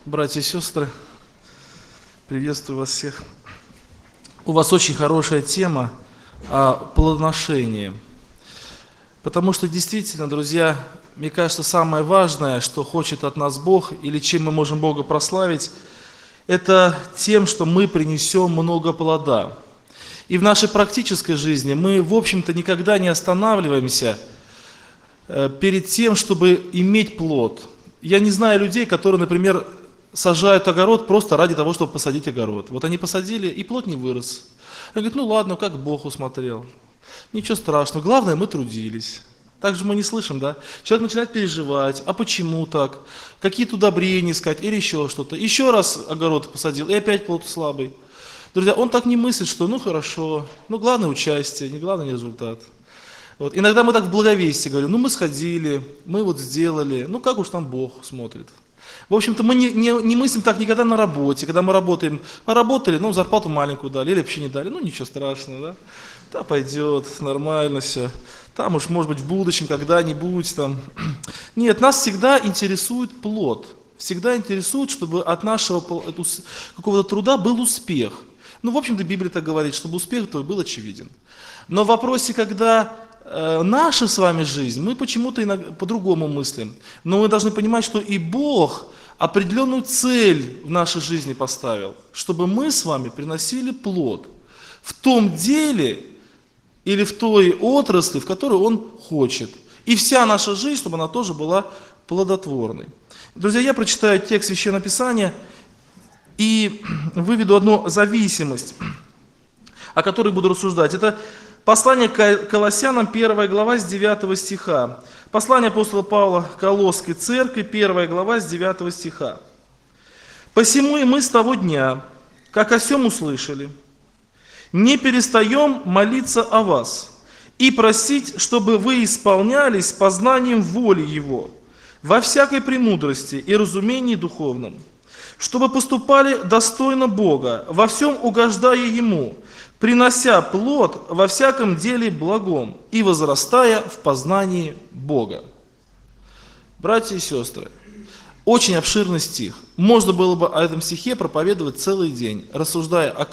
Братья и сестры, приветствую вас всех. У вас очень хорошая тема о плодоношении. Потому что действительно, друзья, мне кажется, самое важное, что хочет от нас Бог, или чем мы можем Бога прославить, это тем, что мы принесем много плода. И в нашей практической жизни мы, в общем-то, никогда не останавливаемся перед тем, чтобы иметь плод. Я не знаю людей, которые, например, сажают огород просто ради того, чтобы посадить огород. Вот они посадили, и плод не вырос. Они говорят, ну ладно, как Бог усмотрел. Ничего страшного, главное, мы трудились. Так же мы не слышим, да? Человек начинает переживать, а почему так? Какие-то удобрения искать или еще что-то. Еще раз огород посадил, и опять плод слабый. Друзья, он так не мыслит, что ну хорошо, ну главное участие, не главный результат. Вот. Иногда мы так в благовестии говорим, ну мы сходили, мы вот сделали, ну как уж там Бог смотрит. В общем-то, мы не мыслим так никогда на работе. Когда мы работаем, поработали, ну, зарплату маленькую дали, или вообще не дали, ну, ничего страшного, да. Да, пойдет, нормально все. Там уж, может быть, в будущем, когда-нибудь там. Нет, нас всегда интересует плод. Всегда интересует, чтобы от нашего какого-то труда был успех. Ну, в общем-то, Библия так говорит, чтобы успех твой был очевиден. Но в вопросе, когда наша с вами жизнь, мы почему-то иногда по-другому мыслим. Но мы должны понимать, что и Бог определенную цель в нашей жизни поставил, чтобы мы с вами приносили плод в том деле или в той отрасли, в которой Он хочет. И вся наша жизнь, чтобы она тоже была плодотворной. Друзья, я прочитаю текст Священного Писания и выведу одну зависимость, о которой буду рассуждать. Это послание к Колоссянам, 1 глава, с 9 стиха. Послание апостола Павла к Колосской церкви, 1 глава, с 9 стиха. «Посему и мы с того дня, как о сем услышали, не перестаем молиться о вас и просить, чтобы вы исполнялись познанием воли Его во всякой премудрости и разумении духовном, чтобы поступали достойно Бога, во всем угождая Ему, принося плод во всяком деле благом и возрастая в познании Бога». Братья и сестры, очень обширный стих. Можно было бы о этом стихе проповедовать целый день, рассуждая о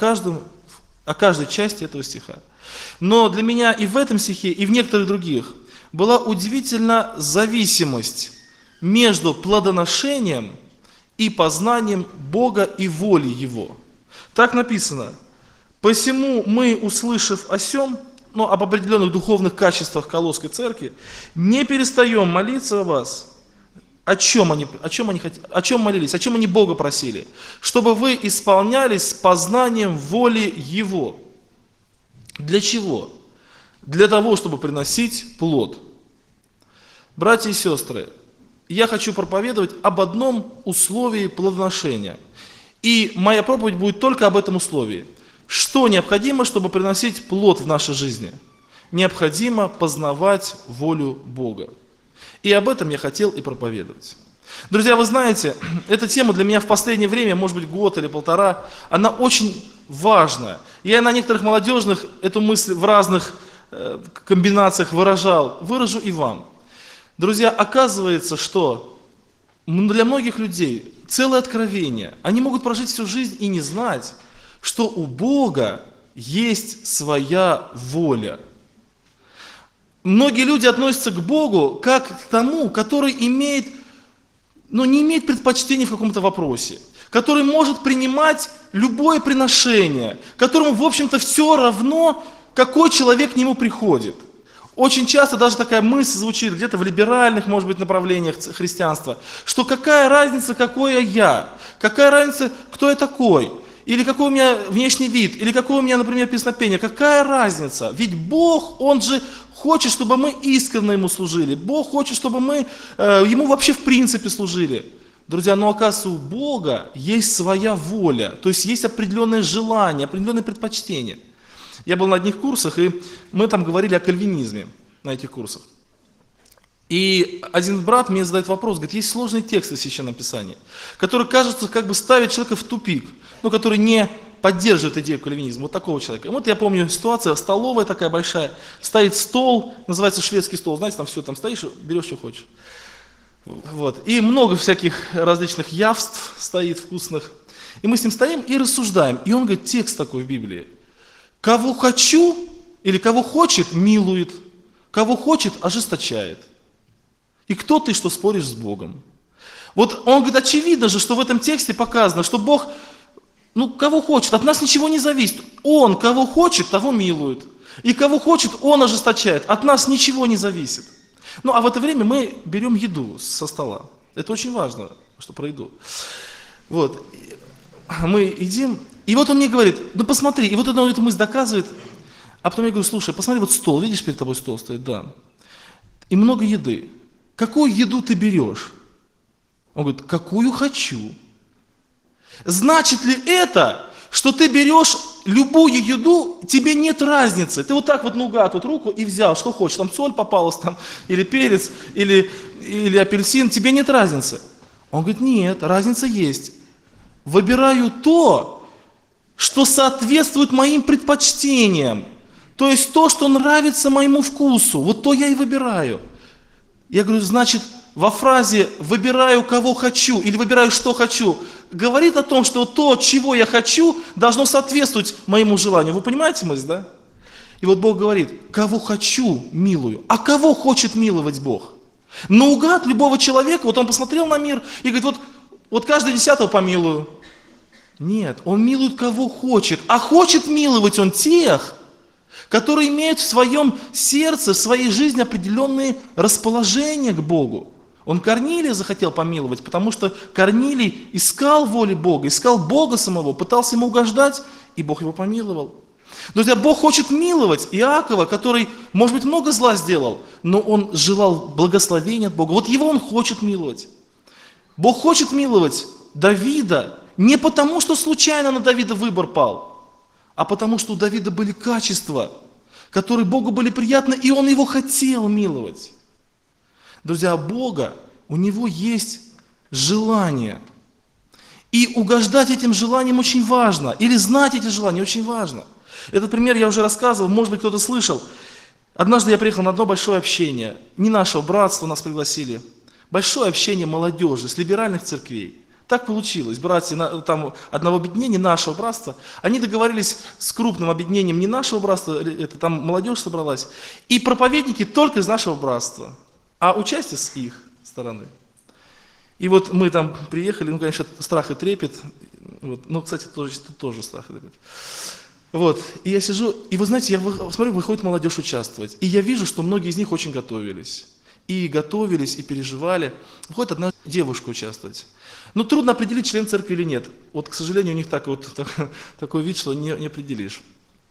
каждой части этого стиха. Но для меня и в этом стихе, и в некоторых других была удивительна зависимость между плодоношением и познанием Бога и воли Его. Так написано: «Посему мы, услышав о сем», об определенных духовных качествах Колосской церкви, не перестаем молиться о вас. О чем молились, о чем они Бога просили? Чтобы вы исполнялись познанием воли Его. Для чего? Для того, чтобы приносить плод. Братья и сестры, я хочу проповедовать об одном условии плодоношения. И моя проповедь будет только об этом условии. Что необходимо, чтобы приносить плод в нашей жизни? Необходимо познавать волю Бога. И об этом я хотел и проповедовать. Друзья, вы знаете, эта тема для меня в последнее время, может быть, год или полтора, она очень важная. Я на некоторых молодежных эту мысль в разных комбинациях выражу и вам. Друзья, оказывается, что для многих людей целое откровение. Они могут прожить всю жизнь и не знать, что у Бога есть своя воля. Многие люди относятся к Богу как к тому, который не имеет предпочтений в каком-то вопросе, который может принимать любое приношение, которому, в общем-то, все равно, какой человек к нему приходит. Очень часто даже такая мысль звучит где-то в либеральных, может быть, направлениях христианства, что какая разница, какой я, какая разница, кто я такой, или какой у меня внешний вид, или какое у меня, например, песнопение, какая разница? Ведь Бог, Он же хочет, чтобы мы искренне Ему служили. Бог хочет, чтобы мы Ему вообще в принципе служили. Друзья, но оказывается, у Бога есть своя воля, то есть есть определенное желание, определенные предпочтения. Я был на одних курсах, и мы там говорили о кальвинизме на этих курсах. И один брат мне задает вопрос, говорит, есть сложные тексты в Священном Писании, которые, кажется, как бы ставят человека в тупик, который не поддерживает идею кальвинизма, вот такого человека. И вот я помню ситуация, столовая такая большая, стоит стол, называется шведский стол, знаете, там все, там стоишь, берешь, что хочешь. Вот. И много всяких различных явств стоит вкусных. И мы с ним стоим и рассуждаем. И он говорит, текст такой в Библии. Кого хочу, или кого хочет, милует. Кого хочет, ожесточает. И кто ты, что споришь с Богом? Вот он говорит, очевидно же, что в этом тексте показано, что Бог, кого хочет, от нас ничего не зависит. Он, кого хочет, того милует. И кого хочет, он ожесточает. От нас ничего не зависит. А в это время мы берем еду со стола. Это очень важно, что про еду. Вот. Мы едим, и вот он мне говорит, посмотри, и вот эту мысль доказывает. А потом я говорю, слушай, посмотри, вот стол, видишь, перед тобой стол стоит, да. И много еды. Какую еду ты берешь? Он говорит, какую хочу. Значит ли это, что ты берешь любую еду, тебе нет разницы. Ты вот так вот наугад руку и взял, что хочешь. Там соль попалась, или перец, или апельсин, тебе нет разницы. Он говорит, нет, разница есть. Выбираю то, что соответствует моим предпочтениям. То есть то, что нравится моему вкусу. Вот то я и выбираю. Я говорю, значит, во фразе «выбираю, кого хочу» или «выбираю, что хочу» говорит о том, что то, чего я хочу, должно соответствовать моему желанию. Вы понимаете мысль, да? И вот Бог говорит, кого хочу, милую. А кого хочет миловать Бог? Наугад любого человека, вот он посмотрел на мир и говорит, вот каждый 10-го помилую. Нет, он милует кого хочет. А хочет миловать он тех, которые имеют в своем сердце, в своей жизни определенные расположения к Богу. Он Корнилия захотел помиловать, потому что Корнилий искал воли Бога, искал Бога самого, пытался ему угождать, и Бог его помиловал. Друзья, Бог хочет миловать Иакова, который, может быть, много зла сделал, но он желал благословения от Бога. Вот его он хочет миловать. Бог хочет миловать Давида не потому, что случайно на Давида выбор пал, а потому, что у Давида были качества, которые Богу были приятны, и он его хотел миловать. Друзья, Бога, у него есть желание. И угождать этим желаниям очень важно. Или знать эти желания очень важно. Этот пример я уже рассказывал, может быть, кто-то слышал. Однажды я приехал на одно большое общение. Не нашего братства нас пригласили. Большое общение молодежи с либеральных церквей. Так получилось. Братья там, одного объединения, нашего братства, они договорились с крупным объединением не нашего братства, это там молодежь собралась, и проповедники только из нашего братства, а участие с их стороны. И вот мы там приехали, конечно, страх и трепет, кстати, тоже страх и трепет. И я сижу, и вы знаете, я смотрю, выходит молодежь участвовать, и я вижу, что многие из них очень готовились, и переживали. Выходит одна девушка участвовать. Трудно определить, член церкви или нет. К сожалению, у них такой вид, что не определишь.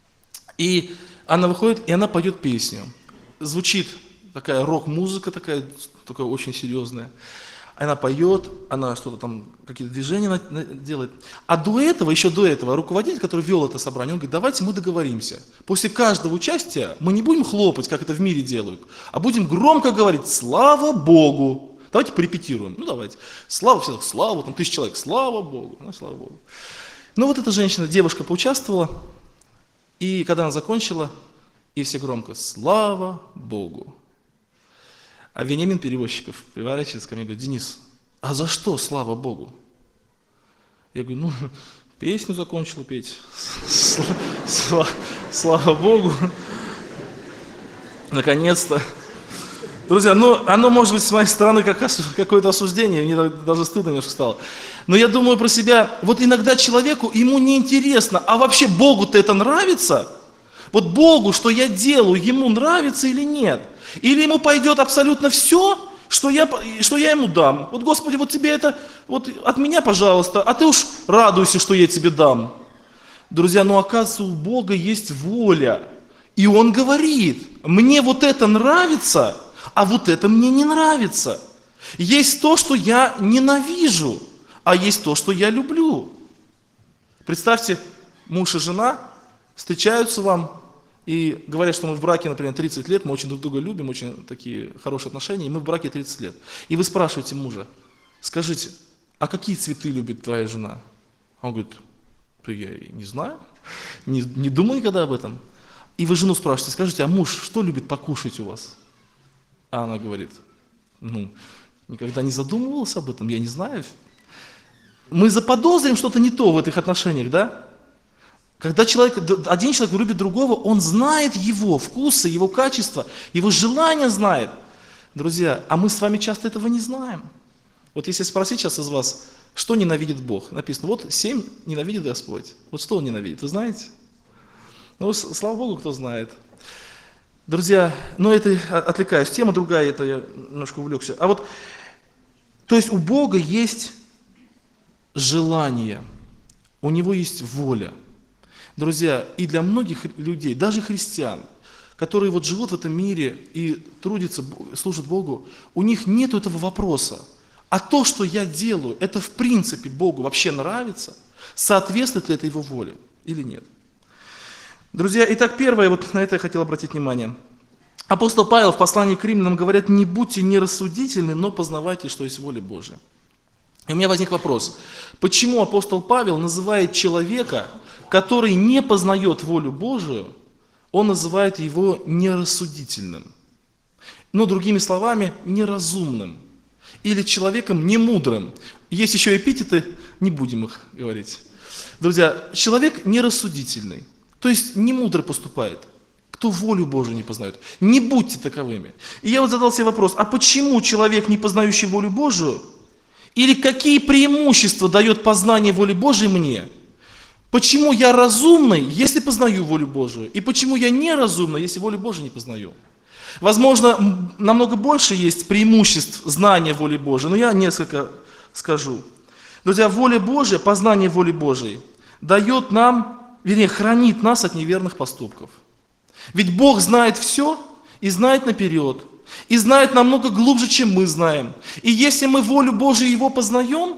И она выходит, и она поет песню. Звучит такая рок-музыка, такая очень серьезная. Она поет, она что-то там, какие-то движения делает. А еще до этого, руководитель, который вел это собрание, он говорит, давайте мы договоримся. После каждого участия мы не будем хлопать, как это в мире делают, а будем громко говорить «Слава Богу!». Давайте порепетируем. Давайте. Слава, 1000 человек. Слава Богу. Слава Богу. Эта женщина, девушка поучаствовала, и когда она закончила, и все громко «Слава Богу». А Вениамин Перевозчиков поворачивается ко мне и говорит, Денис, а за что слава Богу? Я говорю, песню закончила петь. Слава Богу. Наконец-то. Друзья, оно может быть с моей стороны как какое-то осуждение, мне даже стыдно немножко стало. Но я думаю про себя, иногда человеку, ему неинтересно, а вообще Богу-то это нравится? Богу, что я делаю, ему нравится или нет? Или ему пойдет абсолютно все, что я ему дам? Господи, тебе это, от меня, пожалуйста, а ты уж радуйся, что я тебе дам. Друзья, оказывается, у Бога есть воля. И Он говорит, мне это нравится, а это мне не нравится. Есть то, что я ненавижу, а есть то, что я люблю. Представьте, муж и жена встречаются вам и говорят, что мы в браке, например, 30 лет, мы очень друг друга любим, очень такие хорошие отношения, и мы в браке 30 лет. И вы спрашиваете мужа, скажите, а какие цветы любит твоя жена? Он говорит, я не знаю, не думал никогда об этом. И вы жену спрашиваете, скажите, а муж что любит покушать у вас? А она говорит, Никогда не задумывался об этом, я не знаю. Мы заподозрим что-то не то в этих отношениях, да? Когда один человек любит другого, он знает его вкусы, его качества, его желания знает. Друзья, а мы с вами часто этого не знаем. Вот если спросить сейчас из вас, что ненавидит Бог? Написано, вот 7 ненавидит Господь. Вот что Он ненавидит, вы знаете? Ну, слава Богу, кто знает. Друзья, но это отвлекаюсь. Тема другая, это я немножко увлекся. А вот, то есть у Бога есть желание, у Него есть воля. Друзья, и для многих людей, даже христиан, которые вот живут в этом мире и трудятся, служат Богу, у них нет этого вопроса. А то, что я делаю, это в принципе Богу вообще нравится? Соответствует ли это Его воле или нет? Друзья, итак, первое, вот на это я хотел обратить внимание. Апостол Павел в послании к Римлянам говорит, не будьте нерассудительны, но познавайте, что есть воля Божия. И у меня возник вопрос, почему апостол Павел называет человека, который не познает волю Божию, он называет его нерассудительным. Ну, другими словами, неразумным. Или человеком немудрым. Есть еще эпитеты, не будем их говорить. Друзья, человек нерассудительный, то есть не мудро поступает. Кто волю Божию не познает. Не будьте таковыми. И я вот задал себе вопрос, а почему человек, не познающий волю Божию, или какие преимущества дает познание воли Божией мне? Почему я разумный, если познаю волю Божию? И почему я неразумный, если волю Божию не познаю? Возможно, намного больше есть преимуществ знания воли Божией, но я несколько скажу. Друзья, воля Божия, познание воли Божией дает нам, вернее, хранит нас от неверных поступков. Ведь Бог знает все и знает наперед, и знает намного глубже, чем мы знаем. И если мы волю Божию Его познаем,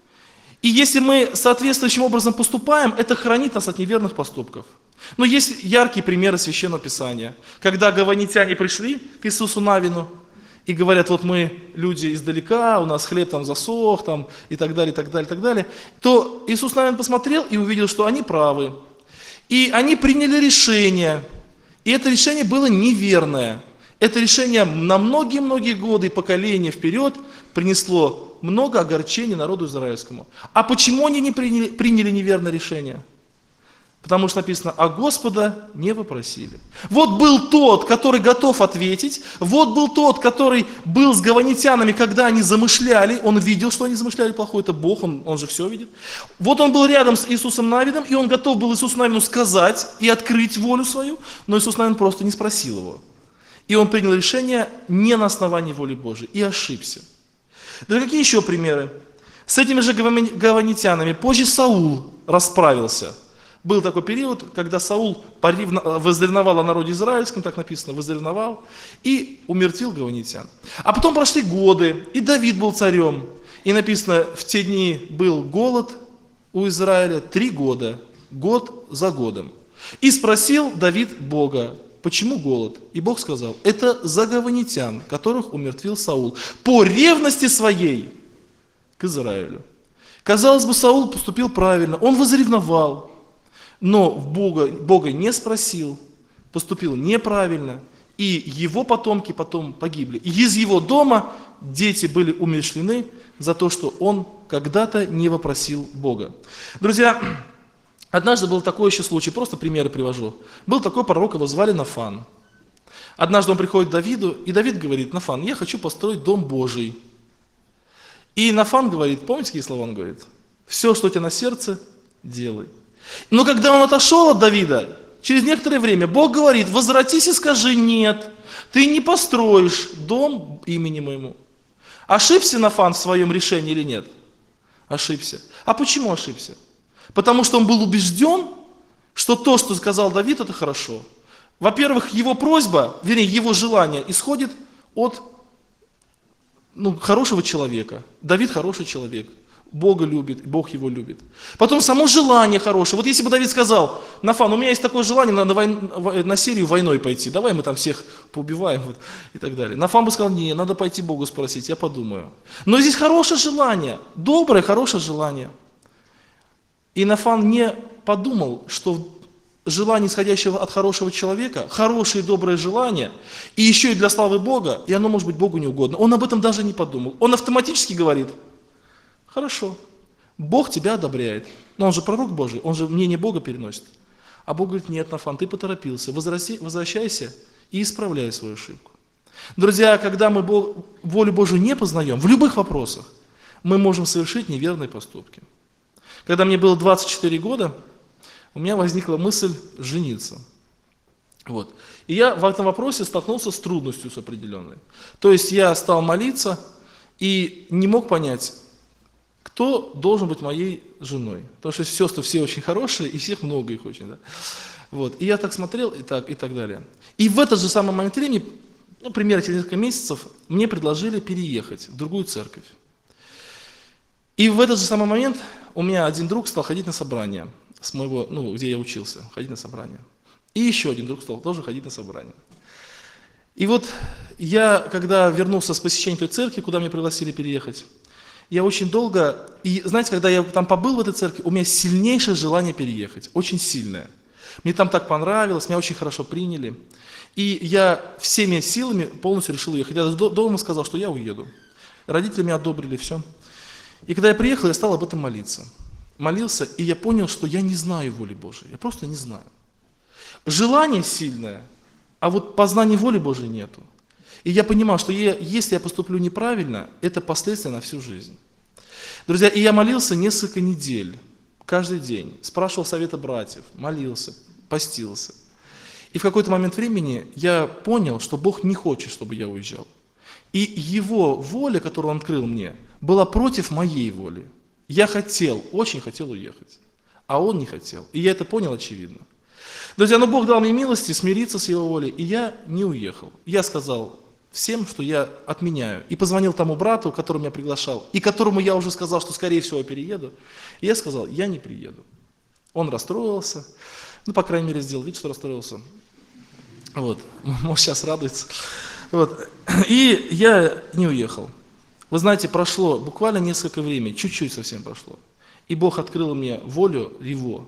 и если мы соответствующим образом поступаем, это хранит нас от неверных поступков. Но есть яркие примеры Священного Писания. Когда гаванитяне пришли к Иисусу Навину и говорят, вот мы люди издалека, у нас хлеб там засох, там, и так далее, и так далее, и так далее, то Иисус Навин посмотрел и увидел, что они правы. И они приняли решение, и это решение было неверное. Это решение на многие-многие годы и поколения вперед принесло много огорчений народу израильскому. А почему они не приняли неверное решение? Потому что написано, а Господа не вопросили. Вот был тот, который готов ответить, вот был тот, который был с гаванитянами, когда они замышляли, он видел, что они замышляли плохое, это Бог, он же все видит. Вот он был рядом с Иисусом Навином, и он готов был Иисусу Навину сказать и открыть волю свою, но Иисус Навин просто не спросил его. И он принял решение не на основании воли Божией, и ошибся. Да какие еще примеры? С этими же гаванитянами позже Саул расправился. Был такой период, когда Саул возревновал о народе израильском, так написано, возревновал, и умертвил гаванитян. А потом прошли годы, и Давид был царем. И написано, в те дни был голод у Израиля 3 года, год за годом. И спросил Давид Бога, почему голод? И Бог сказал, это за гаванитян, которых умертвил Саул, по ревности своей к Израилю. Казалось бы, Саул поступил правильно, он возревновал, но Бога не спросил, поступил неправильно, и его потомки потом погибли. И из его дома дети были умерщвлены за то, что он когда-то не вопросил Бога. Друзья, однажды был такой еще случай, просто примеры привожу. Был такой пророк, его звали Нафан. Однажды он приходит к Давиду, и Давид говорит, Нафан, я хочу построить дом Божий. И Нафан говорит, помните, какие слова он говорит? Все, что у тебя на сердце, делай. Но когда он отошел от Давида, через некоторое время Бог говорит, возвратись и скажи, нет, ты не построишь дом имени моему. Ошибся Нафан в своем решении или нет? Ошибся. А почему ошибся? Потому что он был убежден, что то, что сказал Давид, это хорошо. Во-первых, его просьба, вернее, его желание исходит от хорошего человека. Давид хороший человек. Бога любит, Бог его любит. Потом само желание хорошее. Вот если бы Давид сказал, Нафан, у меня есть такое желание на Сирию войной пойти, давай мы там всех поубиваем вот, и так далее. Нафан бы сказал, не, надо пойти Богу спросить, я подумаю. Но здесь хорошее желание, доброе, хорошее желание. И Нафан не подумал, что желание, исходящее от хорошего человека, хорошее и доброе желание, и еще и для славы Бога, и оно может быть Богу не угодно. Он об этом даже не подумал. Он автоматически говорит: хорошо, Бог тебя одобряет. Но он же пророк Божий, он же мнение Бога переносит. А Бог говорит: нет, Нафан, ты поторопился, возвращайся и исправляй свою ошибку. Друзья, когда мы волю Божию не познаем, в любых вопросах, мы можем совершить неверные поступки. Когда мне было 24 года, у меня возникла мысль жениться. Вот. И я в этом вопросе столкнулся с трудностью с определенной. То есть я стал молиться и не мог понять, кто должен быть моей женой. Потому что сестры все очень хорошие, и всех много их очень. Да? Вот. И я так смотрел, и так далее. И в этот же самый момент времени, примерно через несколько месяцев, мне предложили переехать в другую церковь. И в этот же самый момент у меня один друг стал ходить на собрания, с моего, где я учился, ходить на собрания. И еще один друг стал тоже ходить на собрания. И вот я, когда вернулся с посещения той церкви, куда меня пригласили переехать, я очень долго, и знаете, когда я там побыл в этой церкви, у меня сильнейшее желание переехать, очень сильное. Мне там так понравилось, меня очень хорошо приняли. И я всеми силами полностью решил уехать. Я дома сказал, что я уеду. Родители меня одобрили, все. И когда я приехал, я стал об этом молиться. Молился, и я понял, что я не знаю воли Божией. Я просто не знаю. Желание сильное, а вот познания воли Божией нету. И я понимал, что если я поступлю неправильно, это последствия на всю жизнь. Друзья, и я молился несколько недель, каждый день. Спрашивал совета братьев, молился, постился. И в какой-то момент времени я понял, что Бог не хочет, чтобы я уезжал. И Его воля, которую Он открыл мне, была против моей воли. Я очень хотел уехать, а Он не хотел. И я это понял очевидно. Друзья, но Бог дал мне милости смириться с Его волей, и я не уехал. Я сказал всем, что я отменяю. И позвонил тому брату, который меня приглашал, и которому я уже сказал, что скорее всего я перееду. И я сказал: я не приеду. Он расстроился, по крайней мере, сделал вид, что расстроился. Вот, может, сейчас радуется. Вот. И я не уехал. Вы знаете, прошло буквально несколько времени, чуть-чуть совсем прошло. И Бог открыл мне волю Его,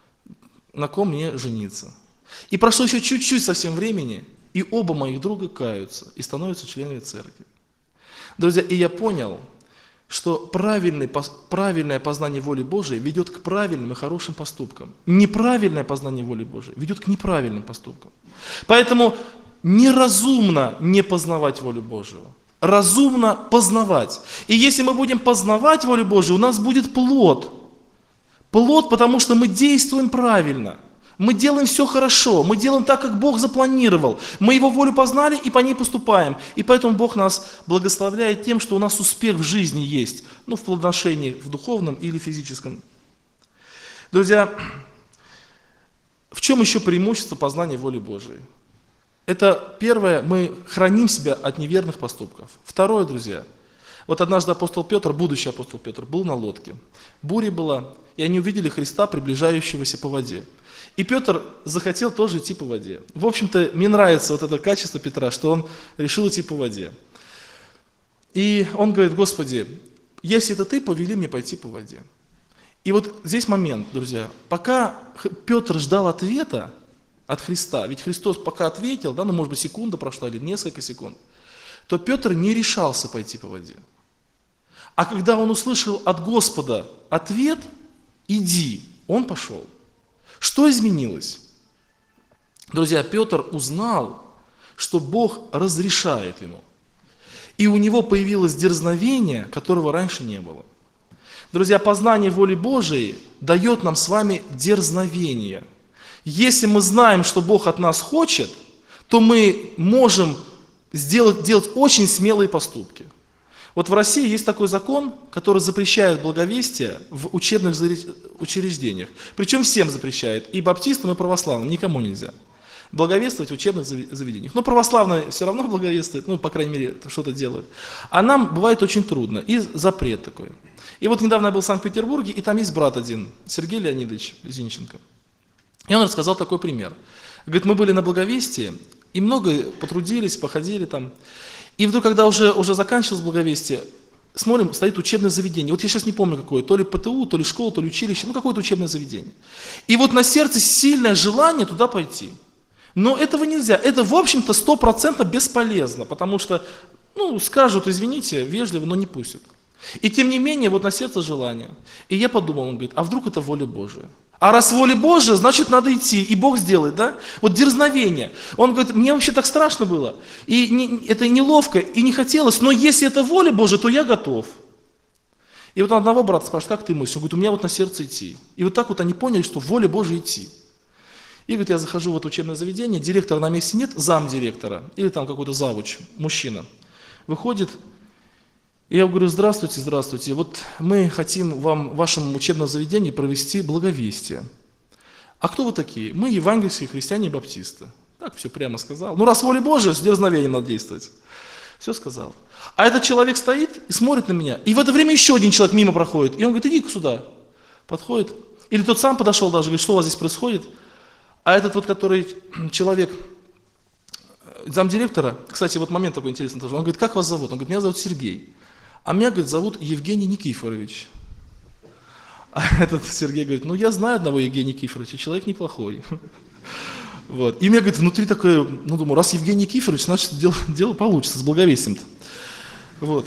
на ком мне жениться. И прошло еще чуть-чуть совсем времени, и оба моих друга каются и становятся членами церкви. Друзья, и я понял, что правильное познание воли Божией ведет к правильным и хорошим поступкам. Неправильное познание воли Божией ведет к неправильным поступкам. Поэтому неразумно не познавать волю Божию. Разумно познавать. И если мы будем познавать волю Божию, у нас будет плод. Плод, потому что мы действуем правильно. Мы делаем все хорошо, мы делаем так, как Бог запланировал. Мы Его волю познали и по ней поступаем. И поэтому Бог нас благословляет тем, что у нас успех в жизни есть. В плодоношении, в духовном или физическом. Друзья, в чем еще преимущество познания воли Божией? Это первое, мы храним себя от неверных поступков. Второе, друзья, вот однажды апостол Петр, будущий апостол Петр, был на лодке. Буря была, и они увидели Христа, приближающегося по воде. И Петр захотел тоже идти по воде. В общем-то, мне нравится вот это качество Петра, что он решил идти по воде. И он говорит: Господи, если это Ты, повели мне пойти по воде. И вот здесь момент, друзья, пока Петр ждал ответа от Христа, ведь Христос пока ответил, может быть, секунда прошла или несколько секунд, то Петр не решался пойти по воде. А когда он услышал от Господа ответ: иди, он пошел. Что изменилось? Друзья, Петр узнал, что Бог разрешает ему. И у него появилось дерзновение, которого раньше не было. Друзья, познание воли Божией дает нам с вами дерзновение. Если мы знаем, что Бог от нас хочет, то мы можем делать очень смелые поступки. Вот в России есть такой закон, который запрещает благовестие в учебных учреждениях. Причем всем запрещает, и баптистам, и православным, никому нельзя благовествовать в учебных заведениях. Но православные все равно благовествуют, по крайней мере, что-то делают. А нам бывает очень трудно, и запрет такой. И вот недавно я был в Санкт-Петербурге, и там есть брат один, Сергей Леонидович Зинченко. И он рассказал такой пример. Говорит, мы были на благовестии, и много потрудились, походили там. И вдруг, когда уже заканчивалось благовестие, смотрим, стоит учебное заведение. Вот я сейчас не помню какое, то ли ПТУ, то ли школа, то ли училище, ну какое-то учебное заведение. И вот на сердце сильное желание туда пойти. Но этого нельзя. Это, в общем-то, 100% бесполезно, потому что, ну, скажут, извините, вежливо, но не пустят. И тем не менее, вот на сердце желание. И я подумал, он говорит, а вдруг это воля Божия? А раз воля Божия, значит, надо идти, и Бог сделает, да? Вот дерзновение. Он говорит, мне вообще так страшно было, и это неловко, и не хотелось, но если это воля Божия, то я готов. И вот одного брата спрашивает, как ты мыслишь? Он говорит, у меня вот на сердце идти. И вот так вот они поняли, что воля Божия идти. И говорит, я захожу в это учебное заведение, директора на месте нет, замдиректора, или там какой-то завуч, мужчина, выходит, и я говорю, здравствуйте, здравствуйте, вот мы хотим вам в вашем учебном заведении провести благовестие. А кто вы такие? Мы евангельские христиане и баптисты. Так все прямо сказал. Ну раз воля Божия, с дерзновением надо действовать. Все сказал. А этот человек стоит и смотрит на меня, и в это время еще один человек мимо проходит, и он говорит, иди сюда. Подходит, или тот сам подошел даже, говорит, что у вас здесь происходит? А этот вот, который человек, замдиректора, кстати, вот момент такой интересный тоже, он говорит, как вас зовут? Он говорит, меня зовут Сергей. А меня, говорит, зовут Евгений Никифорович. А этот Сергей говорит, ну я знаю одного Евгения Никифоровича, человек неплохой. Вот. И у меня, говорит, внутри такое, ну думаю, раз Евгений Никифорович, значит дело получится с благовестием-то. Вот.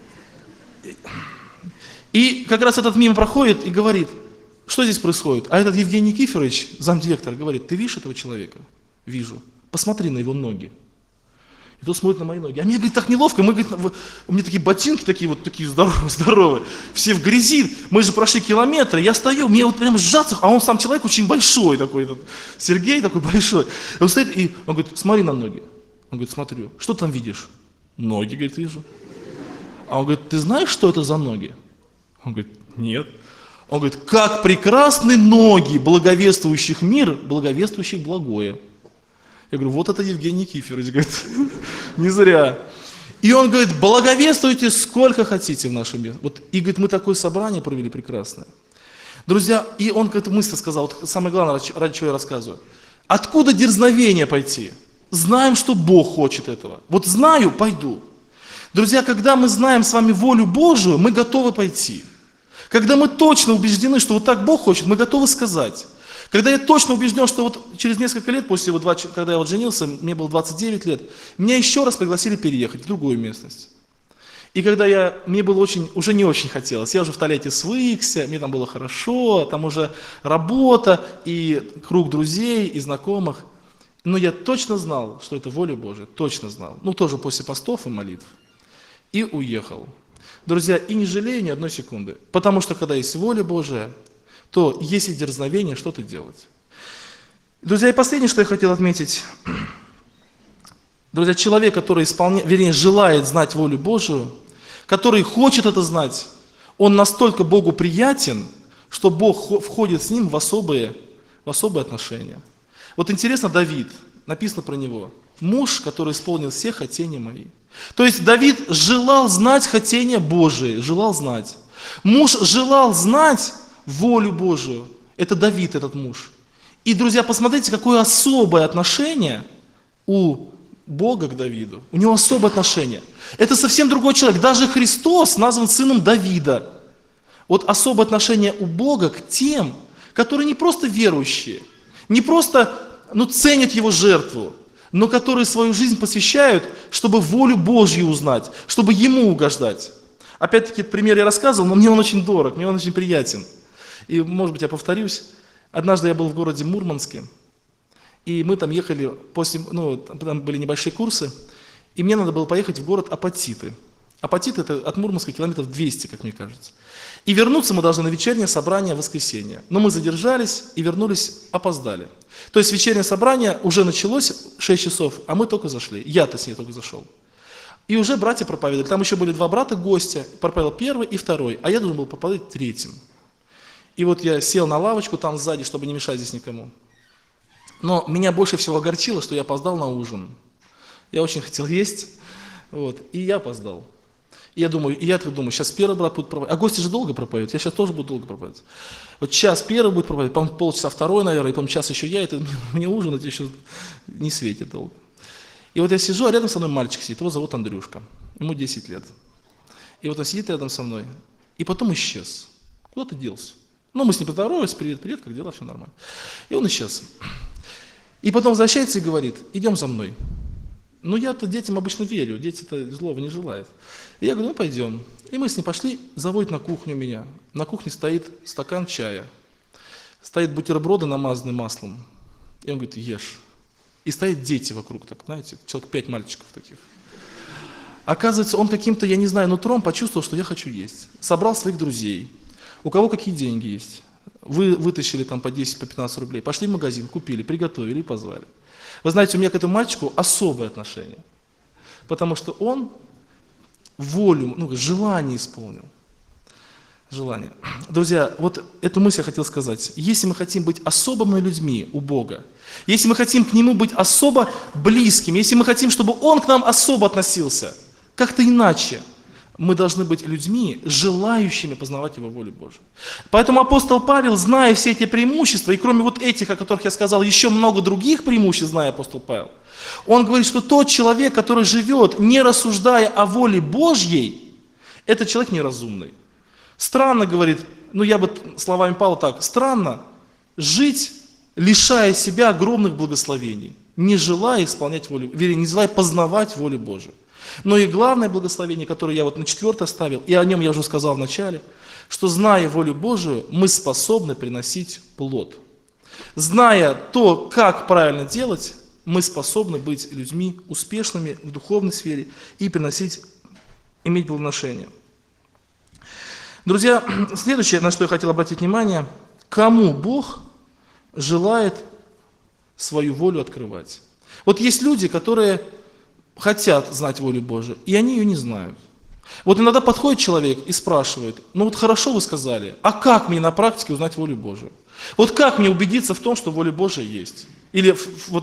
И как раз этот мимо проходит и говорит, что здесь происходит? А этот Евгений Никифорович, замдиректора, говорит, ты видишь этого человека? Вижу. Посмотри на его ноги. И тот смотрит на мои ноги. А мне, говорит, так неловко. Мы, говорит, у меня такие ботинки, такие здоровые, все в грязи. Мы же прошли километры. Я стою, мне вот прям сжаться, а он сам человек очень большой такой. Сергей такой большой. И он стоит, и он говорит, смотри на ноги. Он говорит, смотрю. Что ты там видишь? Ноги, говорит, вижу. А он говорит, ты знаешь, что это за ноги? Он говорит, нет. Он говорит, как прекрасны ноги благовествующих мир, благовествующих благое. Я говорю, вот это Евгений Никифорович, говорит, не зря. И он говорит, благовествуйте сколько хотите в нашем мире. Вот, и говорит, мы такое собрание провели прекрасное. Друзья, и он какую-то мысль сказал, вот самое главное, ради чего я рассказываю. Откуда дерзновение пойти? Знаем, что Бог хочет этого. Вот знаю, пойду. Друзья, когда мы знаем с вами волю Божию, мы готовы пойти. Когда мы точно убеждены, что вот так Бог хочет, мы готовы сказать. Когда я точно убежден, что вот через несколько лет, после вот когда я вот женился, мне было 29 лет, меня еще раз пригласили переехать в другую местность. И когда мне было уже не очень хотелось, я уже в Тольятти свыкся, мне там было хорошо, там уже работа и круг друзей и знакомых. Но я точно знал, что это воля Божия, точно знал. Ну тоже после постов и молитв. И уехал. Друзья, и не жалею ни одной секунды, потому что когда есть воля Божия, то есть и дерзновение что-то делать. Друзья, и последнее, что я хотел отметить. Друзья, человек, который желает знать волю Божию, который хочет это знать, он настолько Богу приятен, что Бог входит с ним в особые отношения. Вот интересно, Давид, написано про него, муж, который исполнил все хотения мои. То есть Давид желал знать хотения Божие, желал знать. Муж желал знать волю Божию. Это Давид, этот муж. И, друзья, посмотрите, какое особое отношение у Бога к Давиду. У него особое отношение. Это совсем другой человек. Даже Христос назван сыном Давида. Вот особое отношение у Бога к тем, которые не просто верующие, не просто ценят его жертву, но которые свою жизнь посвящают, чтобы волю Божью узнать, чтобы ему угождать. Опять-таки, этот пример я рассказывал, но мне он очень дорог, мне он очень приятен. И, может быть, я повторюсь. Однажды я был в городе Мурманске, и мы там ехали, там были небольшие курсы, и мне надо было поехать в город Апатиты. Апатиты – это от Мурманска километров 200, как мне кажется. И вернуться мы должны на вечернее собрание в воскресенье. Но мы задержались и вернулись, опоздали. То есть вечернее собрание уже началось в 6 часов, а мы только зашли. Я-то с ней только зашел. И уже братья проповедовали. Там еще были 2 брата гостя, проповедовал первый и второй, а я должен был проповедовать третьим. И вот я сел на лавочку там сзади, чтобы не мешать здесь никому. Но меня больше всего огорчило, что я опоздал на ужин. Я очень хотел есть, и я опоздал. И я думаю, сейчас первый брат будет проповедовать. А гости же долго проповедуют, я сейчас тоже буду долго проповедовать. Вот час первый будет проповедовать, потом полчаса второй, наверное, и потом час еще я, это мне ужин, это еще не светит долго. И вот я сижу, а рядом со мной мальчик сидит, его зовут Андрюшка, ему 10 лет. И вот он сидит рядом со мной, и потом исчез. Куда-то делся. Ну, мы с ним поздоровались, привет, привет, как дела, все нормально. И он исчез. И потом возвращается и говорит, идем за мной. Ну, я-то детям обычно верю, дети-то злого не желают. И я говорю, ну, пойдем. И мы с ним пошли, заводит на кухню меня. На кухне стоит стакан чая, стоит бутерброды, намазанные маслом. И он говорит, ешь. И стоят дети вокруг, так, знаете, человек 5 мальчиков таких. Оказывается, он каким-то, я не знаю, нутром почувствовал, что я хочу есть. Собрал своих друзей. У кого какие деньги есть. Вы вытащили там по 10, по 15 рублей. Пошли в магазин, купили, приготовили и позвали. Вы знаете, у меня к этому мальчику особое отношение. Потому что он волю, желание исполнил. Желание. Друзья, вот эту мысль я хотел сказать. Если мы хотим быть особыми людьми у Бога, если мы хотим к Нему быть особо близким, если мы хотим, чтобы Он к нам особо относился, как-то иначе, мы должны быть людьми, желающими познавать Его волю Божию. Поэтому апостол Павел, зная все эти преимущества, и кроме вот этих, о которых я сказал, еще много других преимуществ, зная апостол Павел, он говорит, что тот человек, который живет, не рассуждая о воле Божьей, это человек неразумный. Странно, говорит, я бы словами Павла так, странно жить, лишая себя огромных благословений, не желая исполнять волю, вернее, не желая познавать волю Божию. Но и главное благословение, которое я вот на 4 ставил, и о нем я уже сказал в начале, что зная волю Божию, мы способны приносить плод. Зная то, как правильно делать, мы способны быть людьми успешными в духовной сфере и иметь плодоношение. Друзья, следующее, на что я хотел обратить внимание, кому Бог желает свою волю открывать. Вот есть люди, которые хотят знать волю Божию, и они ее не знают. Вот иногда подходит человек и спрашивает, вот хорошо вы сказали, а как мне на практике узнать волю Божию? Вот как мне убедиться в том, что воля Божия есть? Или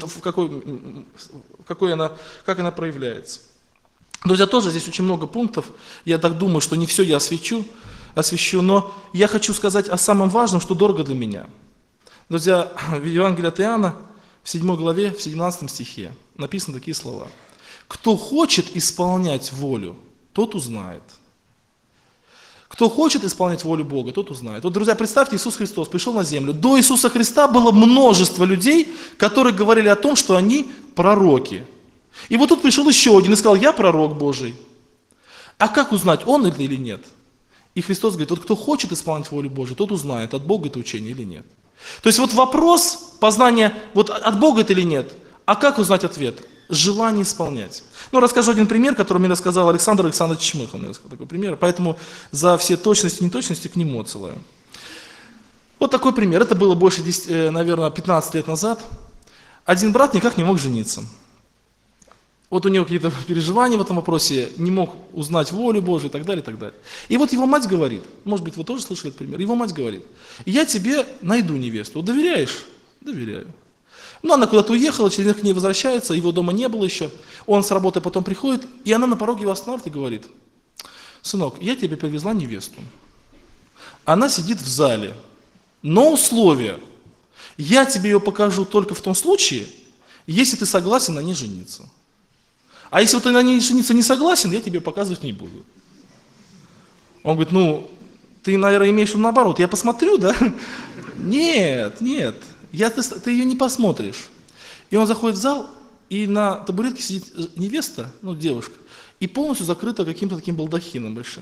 как она проявляется? Друзья, тоже здесь очень много пунктов, я так думаю, что не все я освещу, но я хочу сказать о самом важном, что дорого для меня. Друзья, в Евангелии от Иоанна, в 7 главе, в 17 стихе написаны такие слова. Кто хочет исполнять волю, тот узнает. Кто хочет исполнять волю Бога, тот узнает. Вот, друзья, представьте, Иисус Христос пришел на землю. До Иисуса Христа было множество людей, которые говорили о том, что они пророки. И вот тут пришел еще один и сказал, я пророк Божий. А как узнать, он это или нет? И Христос говорит, вот кто хочет исполнять волю Божию, тот узнает, от Бога это учение или нет. То есть вот вопрос познания, вот от Бога это или нет, а как узнать ответ? Желание исполнять. Расскажу один пример, который мне рассказал Александр Александрович Чмых. Он мне рассказал такой пример, поэтому за все точности и неточности к нему отсылаю. Вот такой пример. Это было больше, 15 лет назад. Один брат никак не мог жениться. Вот у него какие-то переживания в этом вопросе, не мог узнать волю Божию и так далее, и так далее. И вот его мать говорит, может быть, вы тоже слышали этот пример, его мать говорит, я тебе найду невесту. Доверяешь? Доверяю. Она куда-то уехала, через несколько дней возвращается, его дома не было еще. Он с работы потом приходит, и она на пороге его останавливает и говорит, сынок, я тебе привезла невесту. Она сидит в зале, но условие, я тебе ее покажу только в том случае, если ты согласен на ней жениться. А если ты на ней жениться не согласен, я тебе показывать не буду. Он говорит, ты, наверное, имеешь в виду наоборот, я посмотрю, да? Нет. Ты ее не посмотришь. И он заходит в зал, и на табуретке сидит невеста, девушка, и полностью закрыта каким-то таким балдахином большим.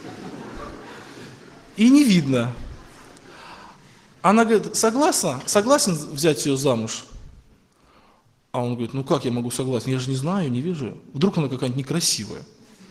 И не видно. Она говорит, согласен взять ее замуж? А он говорит, как я могу согласен, я же не знаю, не вижу. Вдруг она какая-нибудь некрасивая.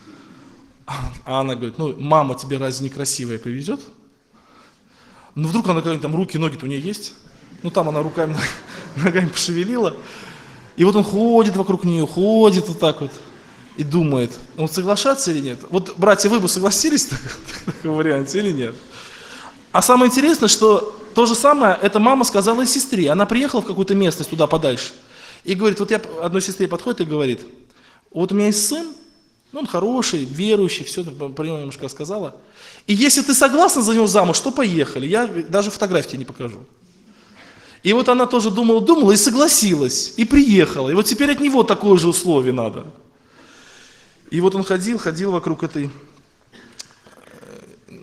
А она говорит, мама тебе разве некрасивая привезет? Вдруг она какая-нибудь там руки, ноги-то у нее есть? Там она руками, ногами пошевелила. И вот он ходит вокруг нее, ходит вот так вот. И думает, он соглашаться или нет? Вот, братья, вы бы согласились в таком варианте или нет? А самое интересное, что то же самое, эта мама сказала и сестре. Она приехала в какую-то местность туда подальше. И говорит, вот я одной сестре подходит и говорит, вот у меня есть сын, он хороший, верующий, все про него немножко рассказала. И если ты согласна за него замуж, то поехали. Я даже фотографии тебе не покажу. И вот она тоже думала и согласилась, и приехала. И вот теперь от него такое же условие надо. И вот он ходил вокруг этой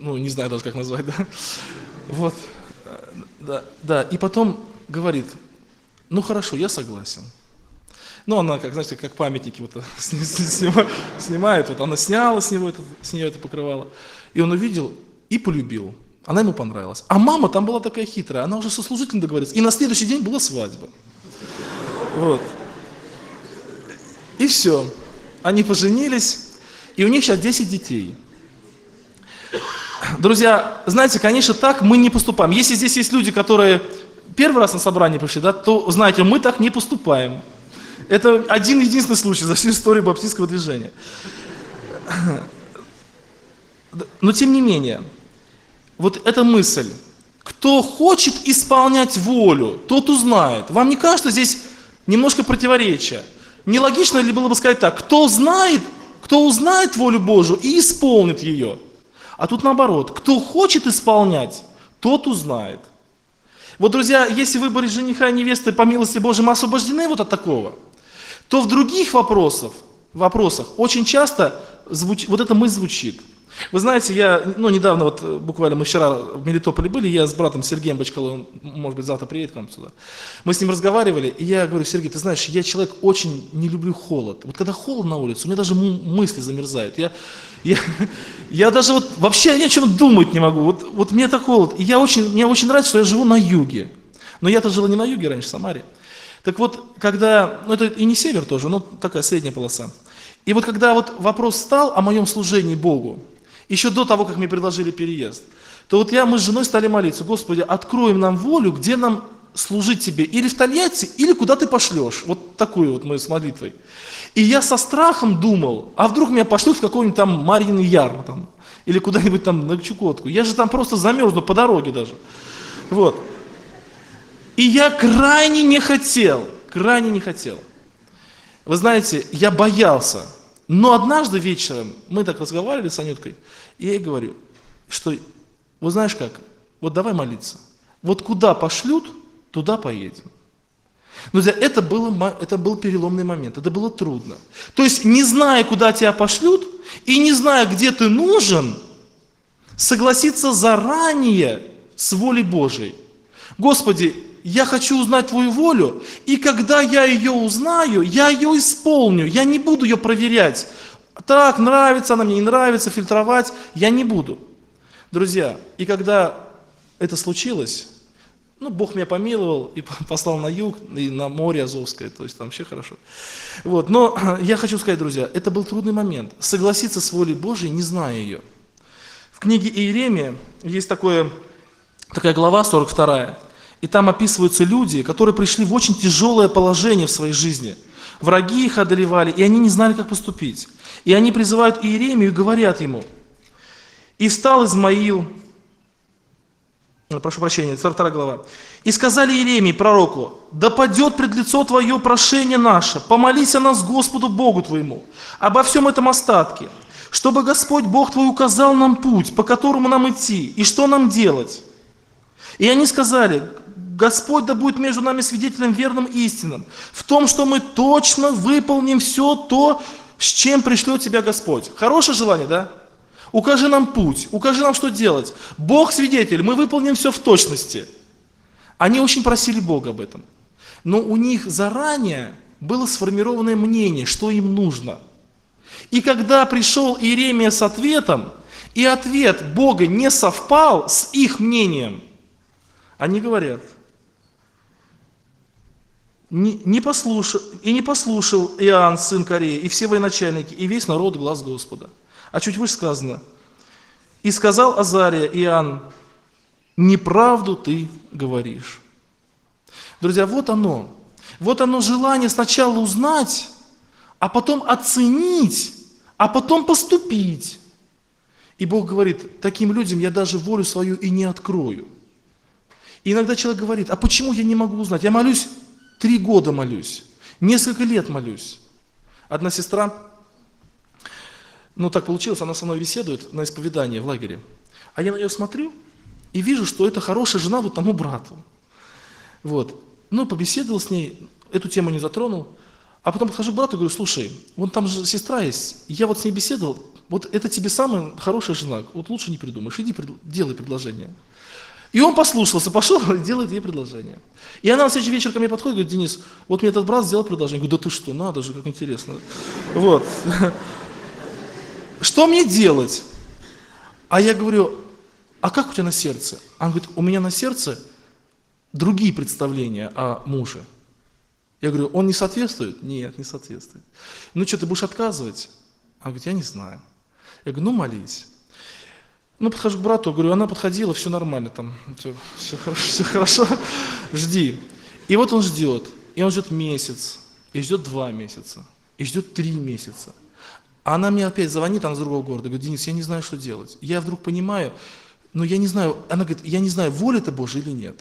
ну, не знаю даже, как назвать, да. Вот, да. И потом говорит, ну хорошо, я согласен. Ну, она, как, знаете, как памятники вот снимает, вот она сняла с нее это покрывало. И он увидел и полюбил. Она ему понравилась. А мама там была такая хитрая, она уже со служителем договорилась. И на следующий день была свадьба. Вот. И все. Они поженились, и у них сейчас 10 детей. Друзья, знаете, конечно, так мы не поступаем. Если здесь есть люди, которые первый раз на собрание пришли, да, то, знаете, мы так не поступаем. Это один-единственный случай за всю историю баптистского движения. Но тем не менее, вот эта мысль, кто хочет исполнять волю, тот узнает. Вам не кажется здесь немножко противоречия? Нелогично ли было бы сказать так, кто узнает волю Божию и исполнит ее? А тут наоборот, кто хочет исполнять, тот узнает. Вот, друзья, если в выборе жениха и невесты по милости Божьей мы освобождены вот от такого, то в других вопросах очень часто вот эта мысль звучит. Вы знаете, я, недавно, вот буквально мы вчера в Мелитополе были, я с братом Сергеем Бочкаловым, может быть, завтра приедет к нам сюда. Мы с ним разговаривали, и я говорю, Сергей, ты знаешь, я человек очень не люблю холод. Вот когда холодно на улице, у меня даже мысли замерзают. Я даже вот вообще ни о чем думать не могу. Вот мне так холод. И мне очень нравится, что я живу на юге. Но я-то жила не на юге раньше, в Самаре. Так вот, когда, это и не север тоже, но такая средняя полоса. И вот когда вот вопрос стал о моем служении Богу, еще до того, как мне предложили переезд, то вот мы с женой стали молиться, Господи, открой нам волю, где нам служить Тебе, или в Тольятти, или куда Ты пошлешь. Вот такую вот мы с молитвой. И я со страхом думал, а вдруг меня пошлют в какой-нибудь там Марьиный Яр, там, или куда-нибудь там на Чукотку. Я же там просто замерзну по дороге даже. Вот. И я крайне не хотел. Вы знаете, я боялся. Но однажды вечером мы так разговаривали с Анюткой, и я ей говорю, что, вот знаешь как, вот давай молиться. Вот куда пошлют, туда поедем. Друзья, это был переломный момент, это было трудно. То есть, не зная, куда тебя пошлют, и не зная, где ты нужен, согласиться заранее с волей Божией. Господи, я хочу узнать Твою волю, и когда я ее узнаю, я ее исполню, я не буду ее проверять. Так, нравится она мне, не нравится, фильтровать, я не буду. Друзья, и когда это случилось, Бог меня помиловал и послал на юг, и на море Азовское, то есть там вообще хорошо. Вот, но я хочу сказать, друзья, это был трудный момент, согласиться с волей Божией, не зная ее. В книге Иеремия есть такая глава 42, и там описываются люди, которые пришли в очень тяжелое положение в своей жизни. Враги их одолевали, и они не знали, как поступить. И они призывают Иеремию и говорят ему, «И встал Измаил», 42 глава, «И сказали Иеремии, пророку, да падет пред лицо Твое прошение наше, помолись о нас Господу Богу Твоему, обо всем этом остатке, чтобы Господь Бог Твой указал нам путь, по которому нам идти, и что нам делать». И они сказали, Господь да будет между нами свидетелем верным и истинным, в том, что мы точно выполним все то, с чем пришлет тебя Господь. Хорошее желание, да? Укажи нам путь, укажи нам, что делать. Бог свидетель, мы выполним все в точности. Они очень просили Бога об этом. Но у них заранее было сформированное мнение, что им нужно. И когда пришел Иеремия с ответом, и ответ Бога не совпал с их мнением, они говорят, не послушал Иоанн, сын Корея, и все военачальники, и весь народ глас Господа. А чуть выше сказано, и сказал Азария Иоанн, неправду ты говоришь. Друзья, вот оно желание сначала узнать, а потом оценить, а потом поступить. И Бог говорит, таким людям я даже волю свою и не открою. И иногда человек говорит, а почему я не могу узнать? Я молюсь 3 года молюсь, несколько лет молюсь. Одна сестра, так получилось, она со мной беседует на исповедании в лагере. А я на нее смотрю и вижу, что это хорошая жена вот тому брату. Вот. Побеседовал с ней, эту тему не затронул. А потом подхожу к брату и говорю, слушай, вон там же сестра есть, я вот с ней беседовал, Вот это тебе самая хорошая жена. Вот лучше не придумаешь. Иди делай предложение. И он послушался, пошел и делает ей предложение. И она на следующий вечер ко мне подходит и говорит: Денис, вот мне этот брат сделал предложение. Я говорю: да ты что, надо же, как интересно. Вот. Что мне делать? А я говорю: а как у тебя на сердце? Она говорит: у меня на сердце другие представления о муже. Я говорю: он не соответствует? Нет, не соответствует. Ну что, ты будешь отказывать? Она говорит: я не знаю. Я говорю: ну молись. Ну, подхожу к брату, говорю: она подходила, все нормально, там, все хорошо, жди. И вот он ждет, и он ждет месяц, и ждет 2 месяца, и ждет 3 месяца. А она мне опять звонит, она с другого города, говорит: Денис, я не знаю, что делать. Я вдруг понимаю, но я не знаю, она говорит: я не знаю, воля это Божия или нет.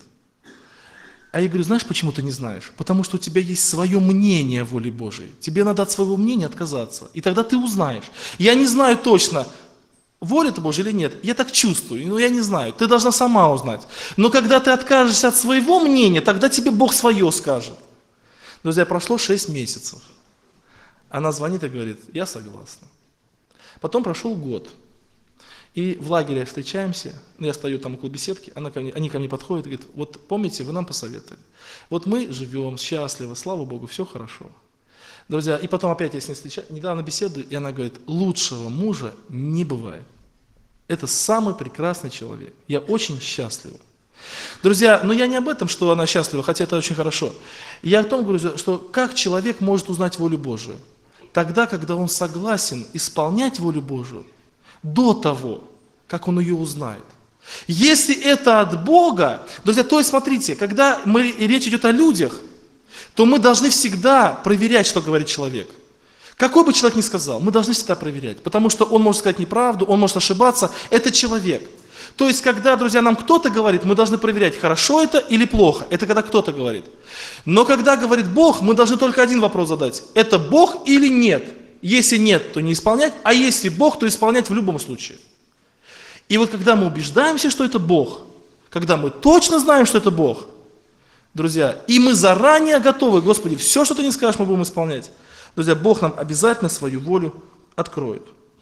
А я говорю: знаешь, почему ты не знаешь? Потому что у тебя есть свое мнение о воле Божией. Тебе надо от своего мнения отказаться, и тогда ты узнаешь. Я не знаю точно, воля это Божья или нет, я так чувствую, но я не знаю, ты должна сама узнать. Но когда ты откажешься от своего мнения, тогда тебе Бог свое скажет. Друзья, прошло 6 месяцев. Она звонит и говорит: я согласна. Потом прошел год. И в лагере встречаемся, я стою там около беседки, они ко мне подходят и говорят: вот помните, вы нам посоветовали. Вот мы живем счастливо, слава Богу, все хорошо. Друзья, и потом опять я с ней встречаюсь, недавно беседую, и она говорит: лучшего мужа не бывает. Это самый прекрасный человек. Я очень счастлива. Друзья, но я не об этом, что она счастлива, хотя это очень хорошо. Я о том говорю, что как человек может узнать волю Божию? Тогда, когда он согласен исполнять волю Божию до того, как он ее узнает. Если это от Бога, друзья, то есть смотрите, когда речь идет о людях, то мы должны всегда проверять, что говорит человек. Какой бы человек ни сказал, мы должны всегда проверять, потому что он может сказать неправду, он может ошибаться, это человек. То есть, когда, друзья, нам кто-то говорит, мы должны проверять, хорошо это или плохо, это когда кто-то говорит. Но когда говорит Бог, мы должны только один вопрос задать: это Бог или нет? Если нет, то не исполнять, а если Бог, то исполнять в любом случае. И вот когда мы убеждаемся, что это Бог, когда мы точно знаем, что это Бог, друзья, и мы заранее готовы: Господи, все, что Ты не скажешь, мы будем исполнять. Друзья, Бог нам обязательно свою волю откроет.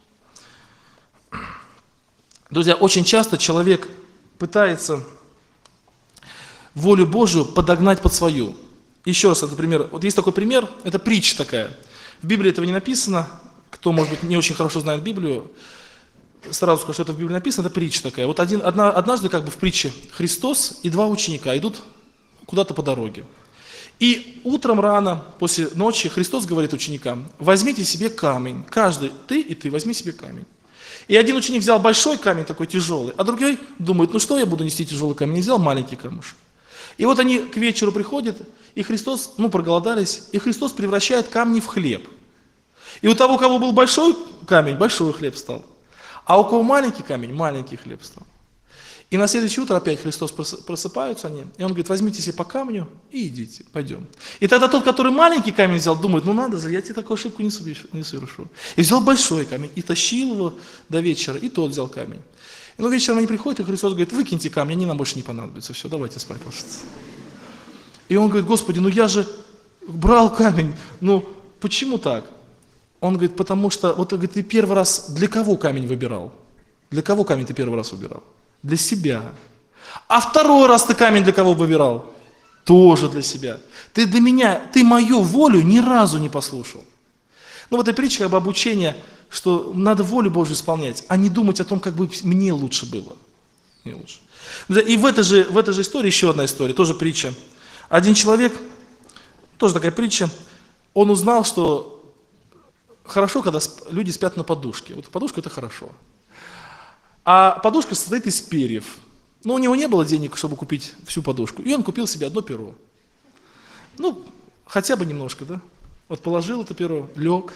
Друзья, очень часто человек пытается волю Божию подогнать под свою. Еще раз, это пример. Вот есть такой пример, это притча такая. В Библии этого не написано. Кто, может быть, не очень хорошо знает Библию, сразу скажу, что это в Библии написано, это притча такая. Вот однажды как бы в притче Христос и 2 ученика идут куда-то по дороге. И утром рано, после ночи, Христос говорит ученикам: возьмите себе камень, каждый, ты и ты, возьми себе камень. И один ученик взял большой камень, такой тяжелый, а другой думает: ну что я буду нести тяжелый камень, и взял маленький камушек. И вот они к вечеру приходят, и Христос, проголодались, и Христос превращает камни в хлеб. И у того, у кого был большой камень, большой хлеб стал, а у кого маленький камень, маленький хлеб стал. И на следующее утро опять Христос просыпаются они, и Он говорит: возьмите себе по камню и идите, пойдем. И тогда тот, который маленький камень взял, думает: ну надо же, я тебе такую ошибку не совершу. И взял большой камень, и тащил его до вечера, и тот взял камень. И вечером они приходят, и Христос говорит: выкиньте камни, они нам больше не понадобятся, все, давайте спать ложиться. И он говорит: Господи, я же брал камень, почему так? Он говорит: потому что, говорит, ты первый раз для кого камень выбирал? Для кого камень ты первый раз выбирал? Для себя. А второй раз ты камень для кого выбирал? Тоже для себя. Ты для меня, ты мою волю ни разу не послушал. В этой притче как бы обучение, что надо волю Божью исполнять, а не думать о том, как бы мне лучше было. Мне лучше. И в этой же истории еще одна история, тоже притча. Один человек, тоже такая притча, он узнал, что хорошо, когда люди спят на подушке. Вот подушка – это хорошо. А подушка состоит из перьев. Но у него не было денег, чтобы купить всю подушку. И он купил себе одно перо. Хотя бы немножко, да? Вот положил это перо, лег.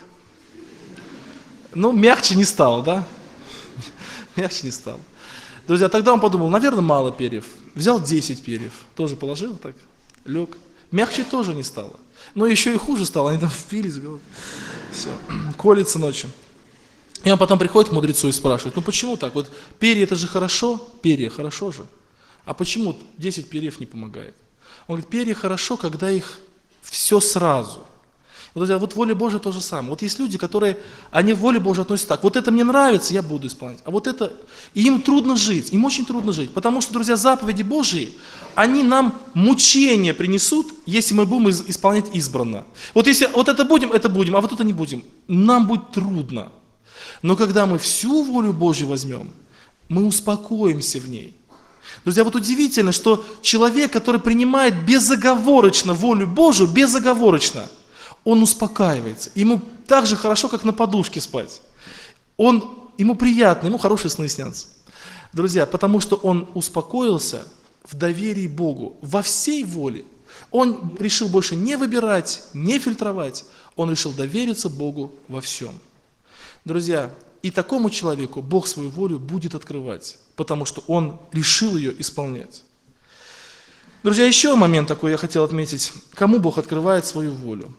Мягче не стало, да? Мягче не стало. Друзья, тогда он подумал: наверное, мало перьев. Взял 10 перьев, тоже положил так, лег. Мягче тоже не стало. Но еще и хуже стало, они там впились. Все, колется ночью. И он потом приходит к мудрецу и спрашивает: почему так? Вот перья это же хорошо, перья хорошо же. А почему 10 перьев не помогает? Он говорит: перья хорошо, когда их все сразу. Вот, друзья, вот воля Божия то же самое. Вот есть люди, которые, они к воле Божией относятся так. Вот это мне нравится, я буду исполнять. А вот это, и им трудно жить, им очень трудно жить. Потому что, друзья, заповеди Божьи, они нам мучения принесут, если мы будем исполнять избранно. Вот если вот это будем, а вот это не будем. Нам будет трудно. Но когда мы всю волю Божью возьмем, мы успокоимся в ней. Друзья, вот удивительно, что человек, который принимает безоговорочно волю Божию, безоговорочно, он успокаивается. Ему так же хорошо, как на подушке спать. Ему приятно, ему хорошие сны снятся. Друзья, потому что он успокоился в доверии Богу, во всей воле. Он решил больше не выбирать, не фильтровать. Он решил довериться Богу во всем. Друзья, и такому человеку Бог свою волю будет открывать, потому что он решил ее исполнять. Друзья, еще момент такой я хотел отметить. Кому Бог открывает свою волю?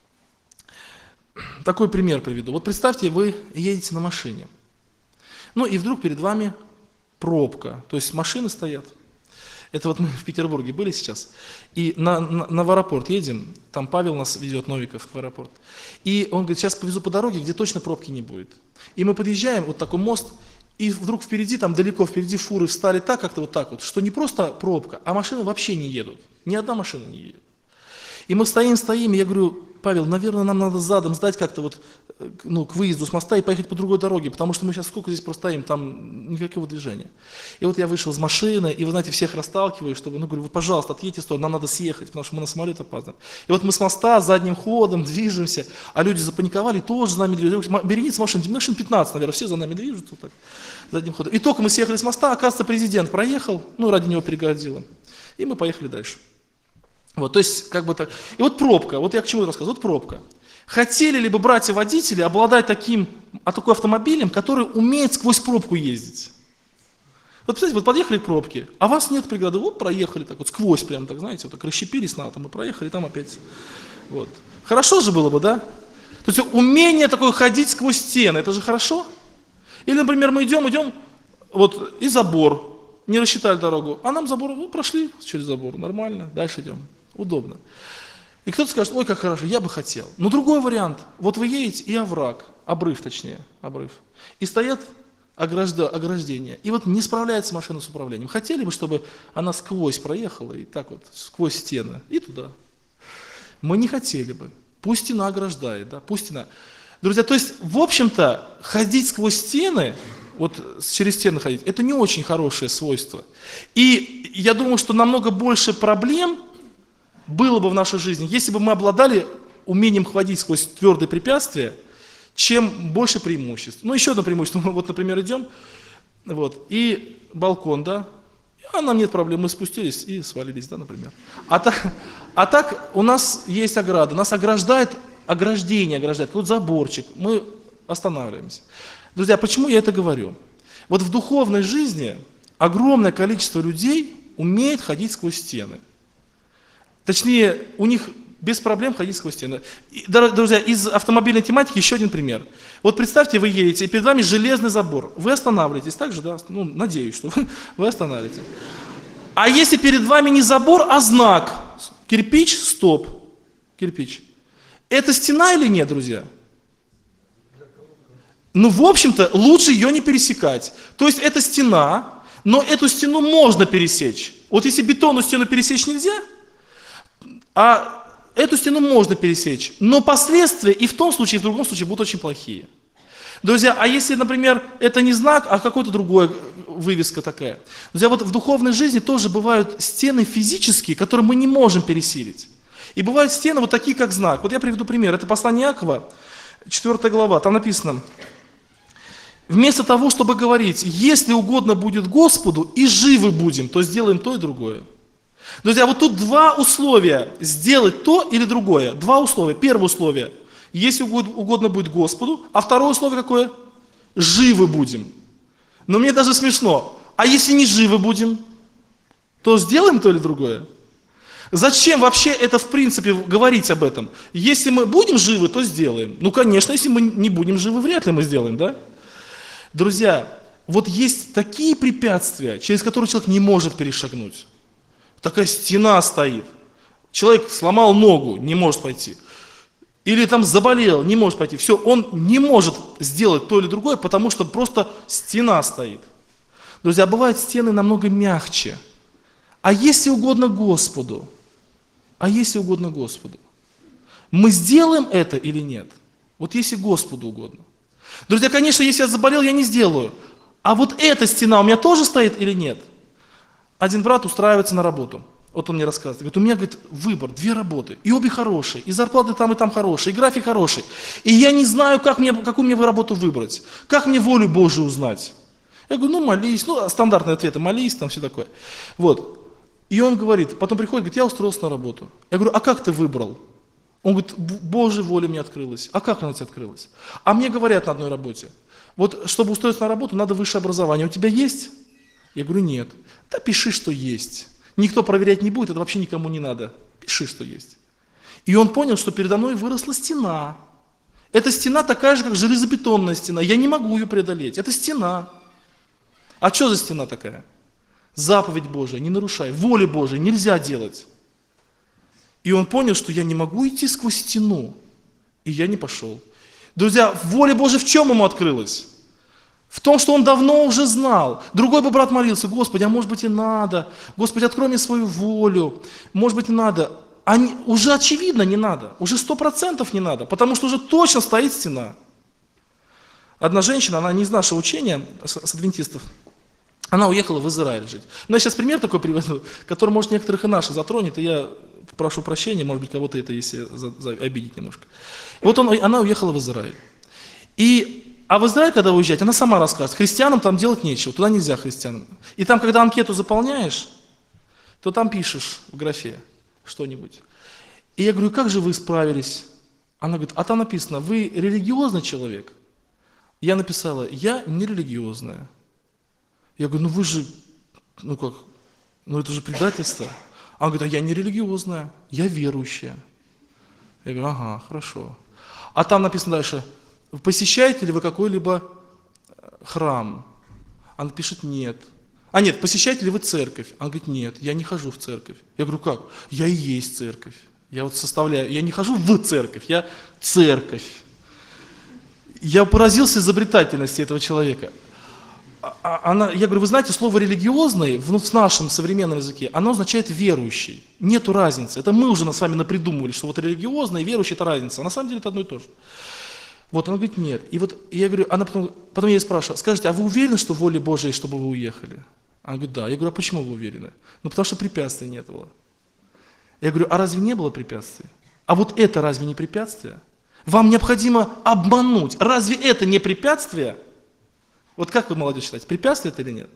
Такой пример приведу. Вот представьте, вы едете на машине. Ну и вдруг перед вами пробка. То есть машины стоят. Это вот мы в Петербурге были сейчас. И в аэропорт едем. Там Павел нас везет, Новиков, в аэропорт. И он говорит, сейчас повезу по дороге, где точно пробки не будет. И мы подъезжаем, вот такой мост. И вдруг впереди, там далеко впереди фуры встали так, как-то вот так вот, что не просто пробка, а машины вообще не едут. Ни одна машина не едет. И мы стоим, и я говорю, Павел, наверное, нам надо задом сдать как-то вот, к выезду с моста и поехать по другой дороге, потому что мы сейчас сколько здесь простоим, там никакого движения. И вот я вышел из машины, и вы знаете, всех расталкиваю, чтобы, говорю, вы, пожалуйста, отъедьте в сторону, нам надо съехать, потому что мы на самолет опаздываем. И вот мы с моста задним ходом движемся, а люди запаниковали, тоже за нами движутся. Берегите машин 15, наверное, все за нами движутся вот так, задним ходом. И только мы съехали с моста, оказывается, президент проехал, ради него перегородило, и мы поехали дальше. Вот, то есть, как бы так. И вот пробка, вот я к чему рассказываю, вот пробка. Хотели ли бы братья-водители обладать такой автомобилем, который умеет сквозь пробку ездить? Вот, представляете, вот подъехали к пробке, а вас нет преграды, вот проехали так вот сквозь прям, так знаете, вот так расщепились на атом и проехали, там опять. Вот. Хорошо же было бы, да? То есть умение такое ходить сквозь стены, это же хорошо? Или, например, мы идем, вот, и забор, не рассчитали дорогу, а нам забор, прошли через забор, нормально, дальше идем. Удобно. И кто-то скажет, ой, как хорошо, я бы хотел. Но другой вариант. Вот вы едете, и обрыв. И стоят ограждения. И вот не справляется машина с управлением. Хотели бы, чтобы она сквозь проехала, и так вот, сквозь стены, и туда. Мы не хотели бы. Пусть стена ограждает, да, пусть стена. Друзья, то есть, в общем-то, ходить сквозь стены, вот через стены ходить, это не очень хорошее свойство. И я думаю, что намного больше проблем было бы в нашей жизни, если бы мы обладали умением ходить сквозь твердые препятствия, чем больше преимуществ. Еще одно преимущество. Мы вот, например, идем, вот, и балкон, да, а нам нет проблем, мы спустились и свалились, да, например. А так у нас есть ограда, нас ограждает, тут заборчик, мы останавливаемся. Друзья, почему я это говорю? Вот в духовной жизни огромное количество людей умеет ходить сквозь стены. Точнее, у них без проблем ходить сквозь стены. Друзья, из автомобильной тематики еще один пример. Вот представьте, вы едете, и перед вами железный забор. Вы останавливаетесь, так же, да? Надеюсь, что вы останавливаетесь. А если перед вами не забор, а знак? Кирпич, стоп. Кирпич. Это стена или нет, друзья? В общем-то, лучше ее не пересекать. То есть это стена, но эту стену можно пересечь. Вот если бетонную стену пересечь нельзя, а эту стену можно пересечь, но последствия и в том случае, и в другом случае будут очень плохие. Друзья, а если, например, это не знак, а какой-то другой вывеска такая. Друзья, вот в духовной жизни тоже бывают стены физические, которые мы не можем пересилить. И бывают стены вот такие, как знак. Вот я приведу пример. Это послание Иакова, 4 глава. Там написано, вместо того, чтобы говорить, если угодно будет Господу, и живы будем, то сделаем то и другое. Друзья, вот тут два условия, сделать то или другое. Два условия. Первое условие, если угодно будет Господу, а второе условие какое? Живы будем. Но мне даже смешно. А если не живы будем, то сделаем то или другое? Зачем вообще это в принципе говорить об этом? Если мы будем живы, то сделаем. Конечно, если мы не будем живы, вряд ли мы сделаем, да? Друзья, вот есть такие препятствия, через которые человек не может перешагнуть. Такая стена стоит. Человек сломал ногу, не может пойти. или там заболел, не может пойти. Все, он не может сделать то или другое, потому что просто стена стоит. Друзья, бывают стены намного мягче. А если угодно Господу? А если угодно Господу? Мы сделаем это или нет? Вот если Господу угодно. Друзья, конечно, если я заболел, я не сделаю. А вот эта стена у меня тоже стоит или нет? Один брат устраивается на работу. Вот он мне рассказывает. Говорит, у меня, говорит, выбор, 2 работы. И обе хорошие. И зарплаты там и там хорошие. И график хороший. И я не знаю, какую мне работу выбрать. Как мне волю Божию узнать? Я говорю, молись. Стандартные ответы, молись, там все такое. Вот. И он говорит, потом приходит, говорит, я устроился на работу. Я говорю, а как ты выбрал? Он говорит, Божья воля мне открылась. А как она тебе открылась? А мне говорят на одной работе, вот чтобы устроиться на работу, надо высшее образование. У тебя есть? Я говорю, нет. Да пиши, что есть. Никто проверять не будет, это вообще никому не надо. Пиши, что есть. И он понял, что передо мной выросла стена. Эта стена такая же, как железобетонная стена. Я не могу ее преодолеть. Это стена. А что за стена такая? Заповедь Божия, не нарушай. Воли Божией нельзя делать. И он понял, что я не могу идти сквозь стену. И я не пошел. Друзья, воля Божия в чем ему открылась? В том, что он давно уже знал. Другой бы брат молился, Господи, а может быть и надо. Господи, открой мне свою волю. Может быть и надо. Уже очевидно не надо. Уже 100% не надо. Потому что уже точно стоит стена. Одна женщина, она не из нашего учения, с адвентистов, она уехала в Израиль жить. Но я сейчас пример такой приведу, который, может, некоторых и наших затронет, и я прошу прощения, может быть, кого-то это, если обидеть немножко. И вот она уехала в Израиль. А в Израиль, когда уезжать, она сама рассказывает, христианам там делать нечего, туда нельзя христианам. И там, когда анкету заполняешь, то там пишешь в графе что-нибудь. И я говорю, как же вы справились? Она говорит, а там написано, вы религиозный человек? Я написала, я не религиозная. Я говорю, вы же, это же предательство. Она говорит, а я не религиозная, я верующая. Я говорю, ага, хорошо. А там написано дальше, посещаете ли вы какой-либо храм? Она пишет, нет. Нет, посещаете ли вы церковь? Она говорит, нет, я не хожу в церковь. Я говорю, как? Я и есть церковь. Я вот составляю, я не хожу в церковь, я церковь. Я поразился изобретательности этого человека. Я говорю, вы знаете, слово религиозный в нашем современном языке, оно означает верующий. Нету разницы. Это мы уже с вами напридумывали, что вот религиозный и верующий это разница. А на самом деле это одно и то же. Вот, она говорит, нет. И вот я говорю, потом я ей спрашиваю, скажите, а вы уверены, что воля Божия, чтобы вы уехали? Она говорит, да. Я говорю, а почему вы уверены? Потому что препятствий не было. Я говорю, а разве не было препятствий? А вот это разве не препятствие? Вам необходимо обмануть. Разве это не препятствие? Вот как вы, молодежь, считаете, препятствие это или нет?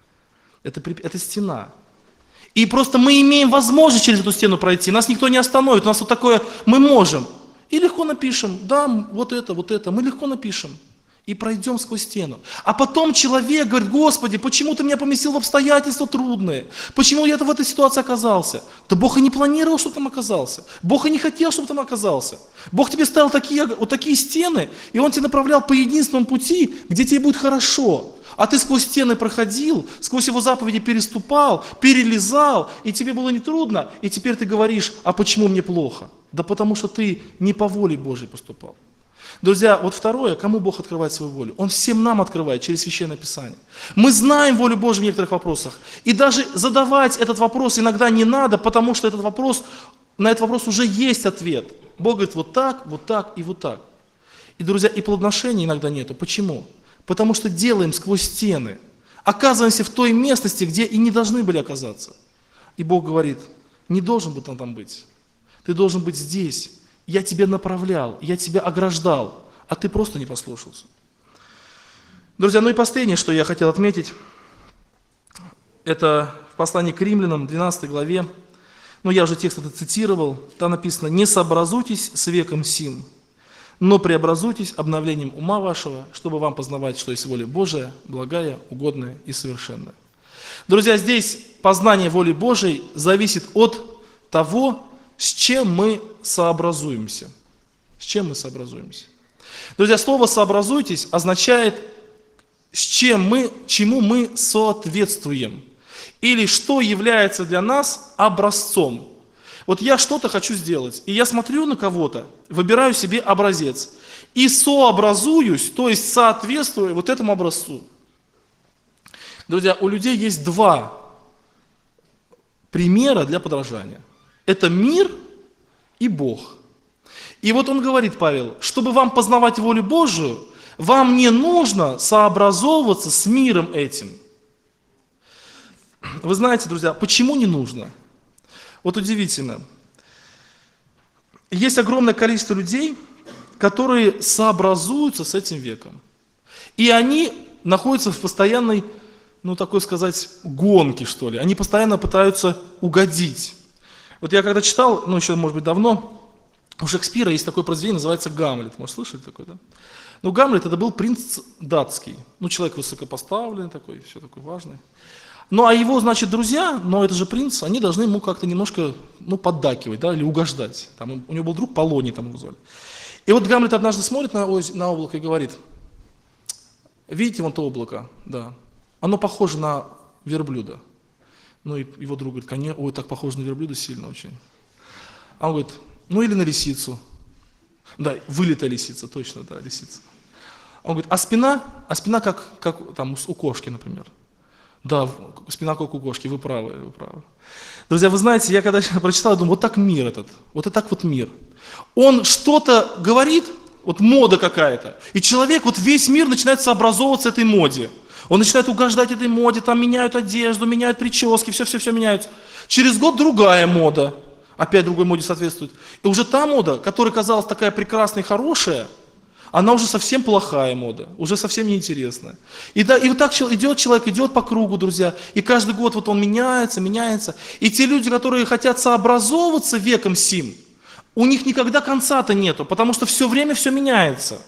Это стена. И просто мы имеем возможность через эту стену пройти. Нас никто не остановит. У нас вот такое, мы можем. И легко напишем, да, вот это. Мы легко напишем. И пройдем сквозь стену. А потом человек говорит, Господи, почему ты меня поместил в обстоятельства трудные? Почему я в этой ситуации оказался? Да Бог и не планировал, чтобы там оказался. Бог и не хотел, чтобы там оказался. Бог тебе ставил такие стены, и Он тебя направлял по единственному пути, где тебе будет хорошо. А ты сквозь стены проходил, сквозь Его заповеди переступал, перелезал, и тебе было нетрудно, и теперь ты говоришь, а почему мне плохо? Да потому что ты не по воле Божьей поступал. Друзья, вот второе, кому Бог открывает свою волю? Он всем нам открывает через Священное Писание. Мы знаем волю Божью в некоторых вопросах. И даже задавать этот вопрос иногда не надо, потому что на этот вопрос уже есть ответ. Бог говорит вот так и вот так. И, друзья, и плодоношения иногда нету. Почему? Потому что делаем сквозь стены. Оказываемся в той местности, где и не должны были оказаться. И Бог говорит, не должен был там быть. Ты должен быть здесь. Я тебя направлял, я тебя ограждал, а ты просто не послушался. Друзья, и последнее, что я хотел отметить, это в послании к Римлянам, 12 главе, я уже текст это цитировал, там написано, «Не сообразуйтесь с веком сим, но преобразуйтесь обновлением ума вашего, чтобы вам познавать, что есть воля Божия, благая, угодная и совершенная». Друзья, здесь познание воли Божией зависит от того, с чем мы сообразуемся. С чем мы сообразуемся? Друзья, слово «сообразуйтесь» означает, чему мы соответствуем. Или что является для нас образцом. Вот я что-то хочу сделать, и я смотрю на кого-то, выбираю себе образец и сообразуюсь, то есть соответствую вот этому образцу. Друзья, у людей есть два примера для подражания. Это мир и Бог. И вот он говорит, Павел, чтобы вам познавать волю Божию, вам не нужно сообразовываться с миром этим. Вы знаете, друзья, почему не нужно? Вот удивительно. Есть огромное количество людей, которые сообразуются с этим веком. И они находятся в постоянной, такой сказать, гонке, что ли. Они постоянно пытаются угодить. Вот я когда читал, еще, может быть, давно, у Шекспира есть такое произведение, называется «Гамлет». Может, слышали такое, да? Гамлет это был принц датский. Человек высокопоставленный такой, все такое важное. А его, значит, друзья, но это же принц, они должны ему как-то немножко, поддакивать, да, или угождать. Там, у него был друг Полоний, там его звали. И вот Гамлет однажды смотрит на облако и говорит, видите вон то облако, да, оно похоже на верблюда. И его друг говорит, конечно, ой, так похоже на верблюда сильно очень. А он говорит, или на лисицу. Да, вылитая лисица, точно, да, лисица. Он говорит, а спина как там у кошки, например. Да, спина как у кошки, вы правы, вы правы. Друзья, вы знаете, я когда прочитал, я думаю, вот так мир этот, вот и так вот мир. Он что-то говорит, вот мода какая-то, и человек, вот весь мир начинает сообразовываться этой моде. Он начинает угождать этой моде, там меняют одежду, меняют прически, все меняется. Через год другая мода, опять другой моде соответствует. И уже та мода, которая казалась такая прекрасная и хорошая, она уже совсем плохая мода, уже совсем неинтересная. И вот так идет человек, идет по кругу, друзья, и каждый год вот он меняется. И те люди, которые хотят сообразовываться веком сим, у них никогда конца-то нету, потому что все время все меняется.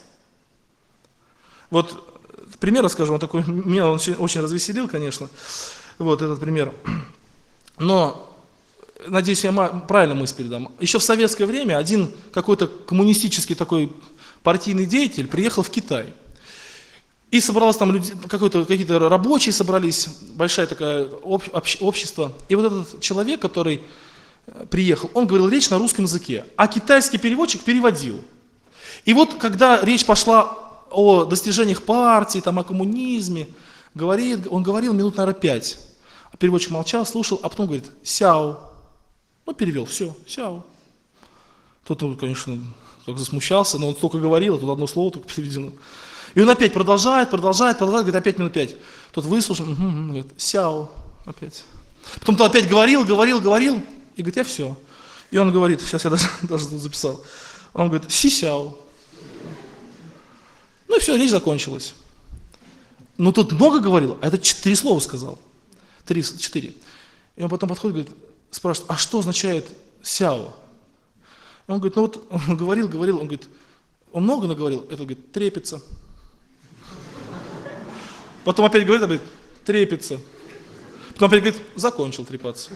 Вот пример расскажу, он такой, меня он очень развеселил, конечно, вот этот пример. Но, надеюсь, я правильно мысль передам. Еще в советское время один какой-то коммунистический такой партийный деятель приехал в Китай. И собралось там люди, какие-то рабочие собрались, большое такое общество. И вот этот человек, который приехал, он говорил речь на русском языке, а китайский переводчик переводил. И вот когда речь пошла о достижениях партии, там, о коммунизме, он говорил минут, наверное, 5. А переводчик молчал, слушал, а потом говорит «сяо». Перевел, все, «сяо». Тот, конечно, как засмущался, но он столько говорил, а тут одно слово только переведено. И он опять продолжает, говорит, опять минут 5. Тот выслушал, говорит, «сяо», опять. Потом тот опять говорил, и говорит, я все. И он говорит, сейчас я даже записал, он говорит, «си-сяо». И все, речь закончилась. Тут много говорил, а это 4 слова сказал. 4. И он потом подходит и говорит, спрашивает, а что означает «сяо»? Он говорит, он говорил, он говорит, он много наговорил, это говорит, трепится. Потом опять говорит, трепится. Потом опять говорит, закончил трепаться.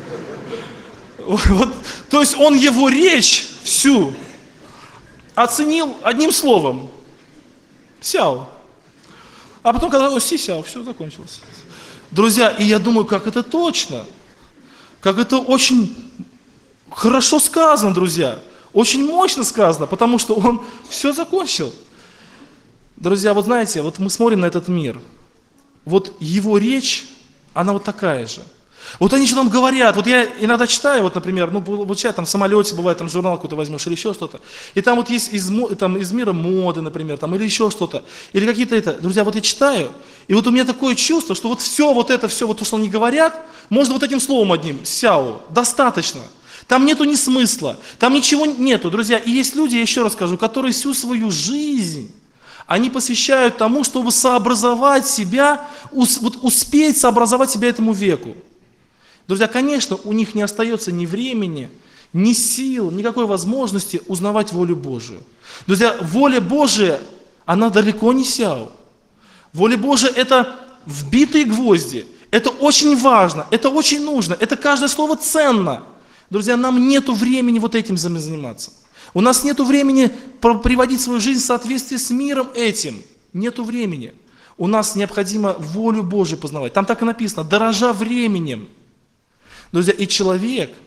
Вот, то есть он его речь всю оценил одним словом. «Сяо». А потом, когда «си-сяо», все закончилось. Друзья, и я думаю, как это точно. Как это очень хорошо сказано, друзья. Очень мощно сказано, потому что он все закончил. Друзья, вот знаете, вот мы смотрим на этот мир. Вот его речь, она вот такая же. Вот они что там говорят, вот я иногда читаю, вот, например, читаю, там в самолете бывает, там журнал какой-то возьмешь или еще что-то, и там вот есть из мира моды, например, там, или еще что-то, или какие-то друзья, вот я читаю, и вот у меня такое чувство, что вот все, вот то, что они говорят, можно вот этим словом одним, «сяо», достаточно. Там нету ни смысла, там ничего нету, друзья. И есть люди, я еще раз скажу, которые всю свою жизнь, они посвящают тому, чтобы сообразовать себя, успеть сообразовать себя этому веку. Друзья, конечно, у них не остается ни времени, ни сил, никакой возможности узнавать волю Божию. Друзья, воля Божия, она далеко не «сяо». Воля Божия – это вбитые гвозди, это очень важно, это очень нужно, это каждое слово ценно. Друзья, нам нету времени вот этим заниматься. У нас нету времени приводить свою жизнь в соответствии с миром этим. Нету времени. У нас необходимо волю Божию познавать. Там так и написано, дорожа временем. Друзья, и человек,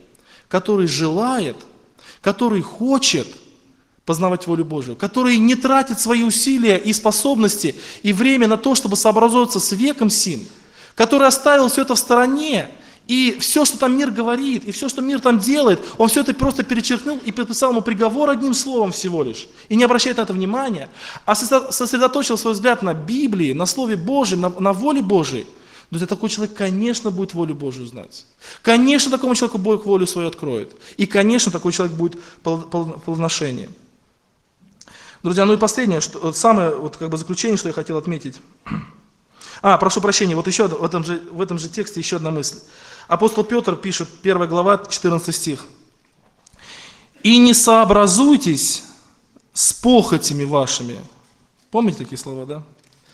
который желает, который хочет познавать волю Божию, который не тратит свои усилия и способности и время на то, чтобы сообразовываться с веком сим, который оставил все это в стороне, и все, что там мир говорит, и все, что мир там делает, он все это просто перечеркнул и подписал ему приговор одним словом всего лишь, и не обращает на это внимания, а сосредоточил свой взгляд на Библии, на Слове Божьем, на воле Божией. Друзья, такой человек, конечно, будет волю Божию знать. Конечно, такому человеку Бог волю свою откроет. И, конечно, такой человек будет плодоношением. Друзья, ну и последнее, самое заключение, что я хотел отметить. Прошу прощения, вот еще в этом же тексте еще одна мысль. Апостол Петр пишет, 1 глава, 14 стих. «И не сообразуйтесь с похотями вашими». Помните такие слова, да?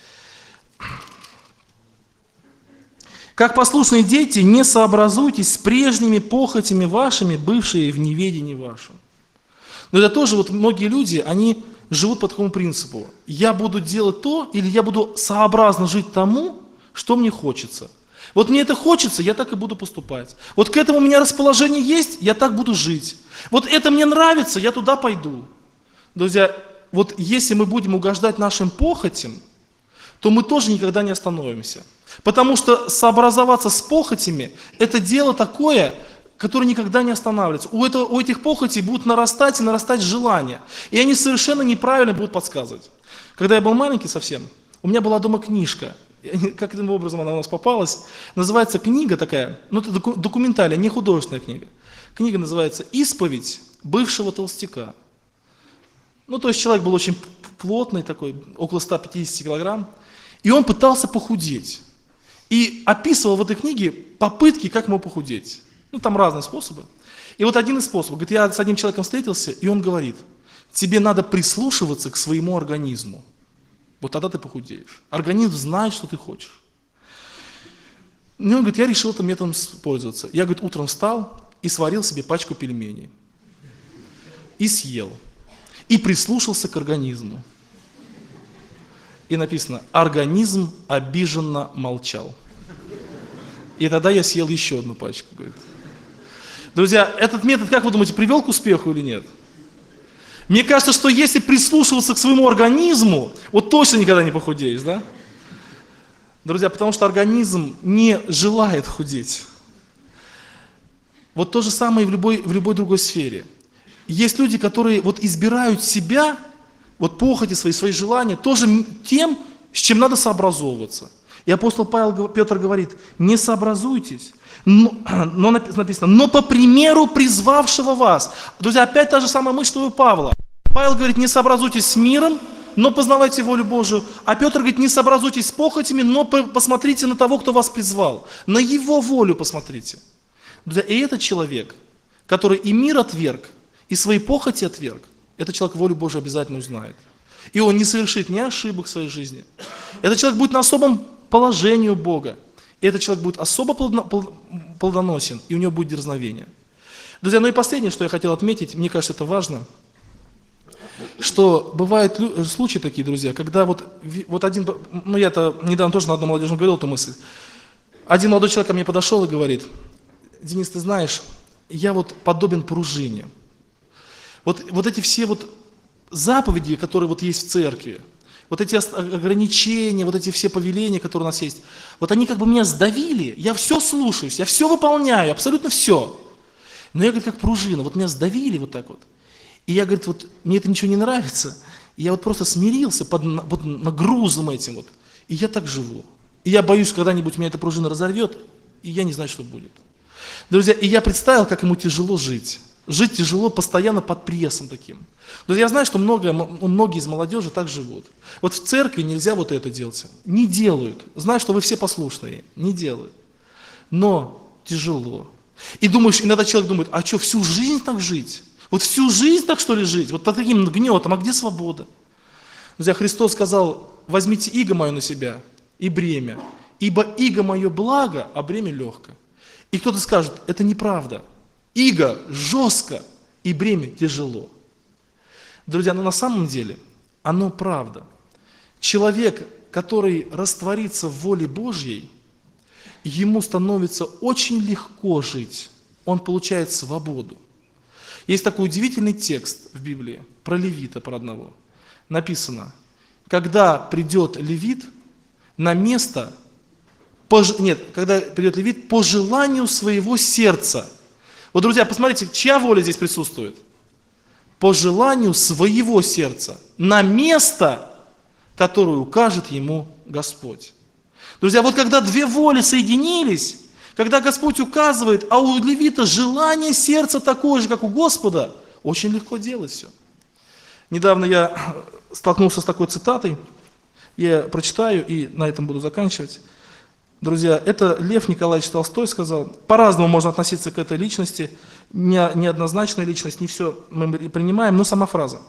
«Как послушные дети, не сообразуйтесь с прежними похотями вашими, бывшие в неведении вашем». Но это тоже многие люди, они живут по такому принципу. Я буду делать то, или я буду сообразно жить тому, что мне хочется. Вот мне это хочется, я так и буду поступать. Вот к этому у меня расположение есть, я так буду жить. Вот это мне нравится, я туда пойду. Друзья, вот если мы будем угождать нашим похотям, то мы тоже никогда не остановимся. Потому что сообразоваться с похотями – это дело такое, которое никогда не останавливается. У этих похотей будут нарастать и нарастать желания. И они совершенно неправильно будут подсказывать. Когда я был маленький совсем, у меня была дома книжка. Каким образом она у нас попалась? Называется книга такая, это документальная, не художественная книга. Книга называется «Исповедь бывшего толстяка». То есть человек был очень плотный такой, около 150 килограмм. И он пытался похудеть. И описывал в этой книге попытки, как ему похудеть. Там разные способы. И вот один из способов. Говорит, я с одним человеком встретился, и он говорит, тебе надо прислушиваться к своему организму. Вот тогда ты похудеешь. Организм знает, что ты хочешь. И он говорит, я решил этим методом пользоваться. Я, говорит, утром встал и сварил себе пачку пельменей. И съел. И прислушался к организму. И написано, организм обиженно молчал. И тогда я съел еще одну пачку. Говорит. Друзья, этот метод, как вы думаете, привел к успеху или нет? Мне кажется, что если прислушиваться к своему организму, точно никогда не похудеешь, да? Друзья, потому что организм не желает худеть. То же самое и в любой другой сфере. Есть люди, которые избирают себя, похоти свои желания, тоже тем, с чем надо сообразовываться. И апостол Петр говорит, не сообразуйтесь, но написано, но по примеру призвавшего вас. Друзья, опять та же самая мысль, что и у Павла. Павел говорит, не сообразуйтесь с миром, но познавайте волю Божию. А Петр говорит, не сообразуйтесь с похотями, но посмотрите на того, кто вас призвал. На его волю посмотрите. Друзья, и этот человек, который и мир отверг, и свои похоти отверг, этот человек волю Божию обязательно узнает. И он не совершит ни ошибок в своей жизни. Этот человек будет на особом положении у Бога. И этот человек будет особо плодоносен, и у него будет дерзновение. Друзья, и последнее, что я хотел отметить, мне кажется, это важно, что бывают случаи такие, друзья, когда один, я это недавно тоже на одном молодежном говорил эту мысль. Один молодой человек ко мне подошел и говорит, Денис, ты знаешь, я подобен пружине. Эти все заповеди, которые есть в церкви, эти ограничения, эти все повеления, которые у нас есть, они как бы меня сдавили, я все слушаюсь, я все выполняю, абсолютно все. Но я, говорит, как пружина, меня сдавили так. И я, говорит, мне это ничего не нравится, и я просто смирился под нагрузом этим, и я так живу. И я боюсь, когда-нибудь меня эта пружина разорвет, и я не знаю, что будет. Друзья, и я представил, как ему тяжело жить. Жить тяжело постоянно под прессом таким. Друзья, я знаю, что многие из молодежи так живут. В церкви нельзя это делать. Не делают. Знаю, что вы все послушные. Не делают. Но тяжело. И иногда человек думает, а что, всю жизнь так жить? Всю жизнь так, что ли, жить? Под таким гнетом, а где свобода? Друзья, Христос сказал, возьмите иго мое на себя и бремя, ибо иго мое благо, а бремя легко. И кто-то скажет, это неправда. Иго жестко и бремя тяжело. Друзья, на самом деле оно правда. Человек, который растворится в воле Божьей, ему становится очень легко жить. он получает свободу. Есть такой удивительный текст в Библии про левита, про одного. Написано, когда придет левит на место, когда придет левит по желанию своего сердца. Вот, друзья, посмотрите, чья воля здесь присутствует? По желанию своего сердца. На место, которое укажет ему Господь. Друзья, вот когда две воли соединились, когда Господь указывает, а у левита желание сердца такое же, как у Господа, очень легко делать все. Недавно я столкнулся с такой цитатой, я прочитаю и на этом буду заканчивать. Друзья, это Лев Николаевич Толстой сказал, по-разному можно относиться к этой личности, неоднозначная личность, не все мы принимаем, но сама фраза.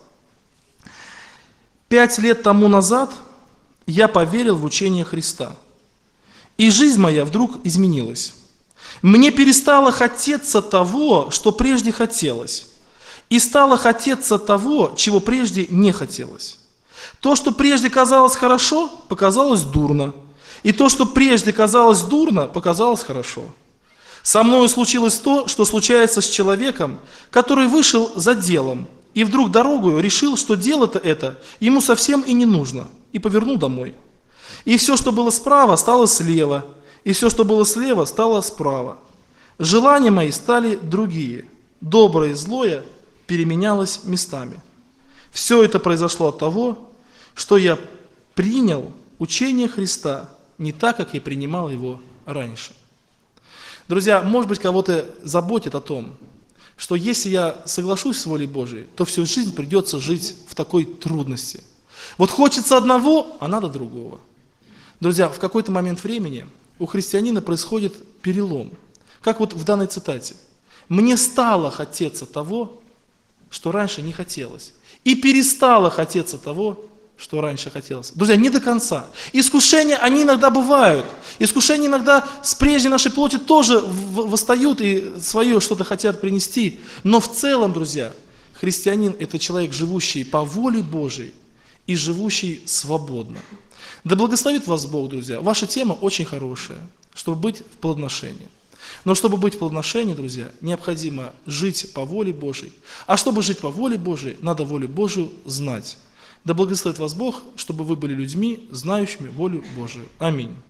5 лет тому назад я поверил в учение Христа, и жизнь моя вдруг изменилась. Мне перестало хотеться того, что прежде хотелось, и стало хотеться того, чего прежде не хотелось. То, что прежде казалось хорошо, показалось дурно, и то, что прежде казалось дурно, показалось хорошо. Со мною случилось то, что случается с человеком, который вышел за делом, и вдруг дорогою решил, что дело-то это ему совсем и не нужно, и повернул домой. И все, что было справа, стало слева, и все, что было слева, стало справа. Желания мои стали другие, доброе и злое переменялось местами. Все это произошло от того, что я принял учение Христа не так, как я принимал его раньше. Друзья, может быть, кого-то заботит о том, что если я соглашусь с волей Божией, то всю жизнь придется жить в такой трудности. Вот хочется одного, а надо другого. Друзья, в какой-то момент времени у христианина происходит перелом. Как вот в данной цитате. «Мне стало хотеться того, что раньше не хотелось, и перестало хотеться того, что раньше хотелось». Друзья, не до конца. Искушения, они иногда бывают. Искушения иногда с прежней нашей плоти тоже восстают и свое что-то хотят принести. Но в целом, друзья, христианин – это человек, живущий по воле Божией и живущий свободно. Да благословит вас Бог, друзья. Ваша тема очень хорошая, чтобы быть в плодоношении. Но чтобы быть в плодоношении, друзья, необходимо жить по воле Божией. А чтобы жить по воле Божией, надо волю Божию знать. Да благословит вас Бог, чтобы вы были людьми, знающими волю Божию. Аминь.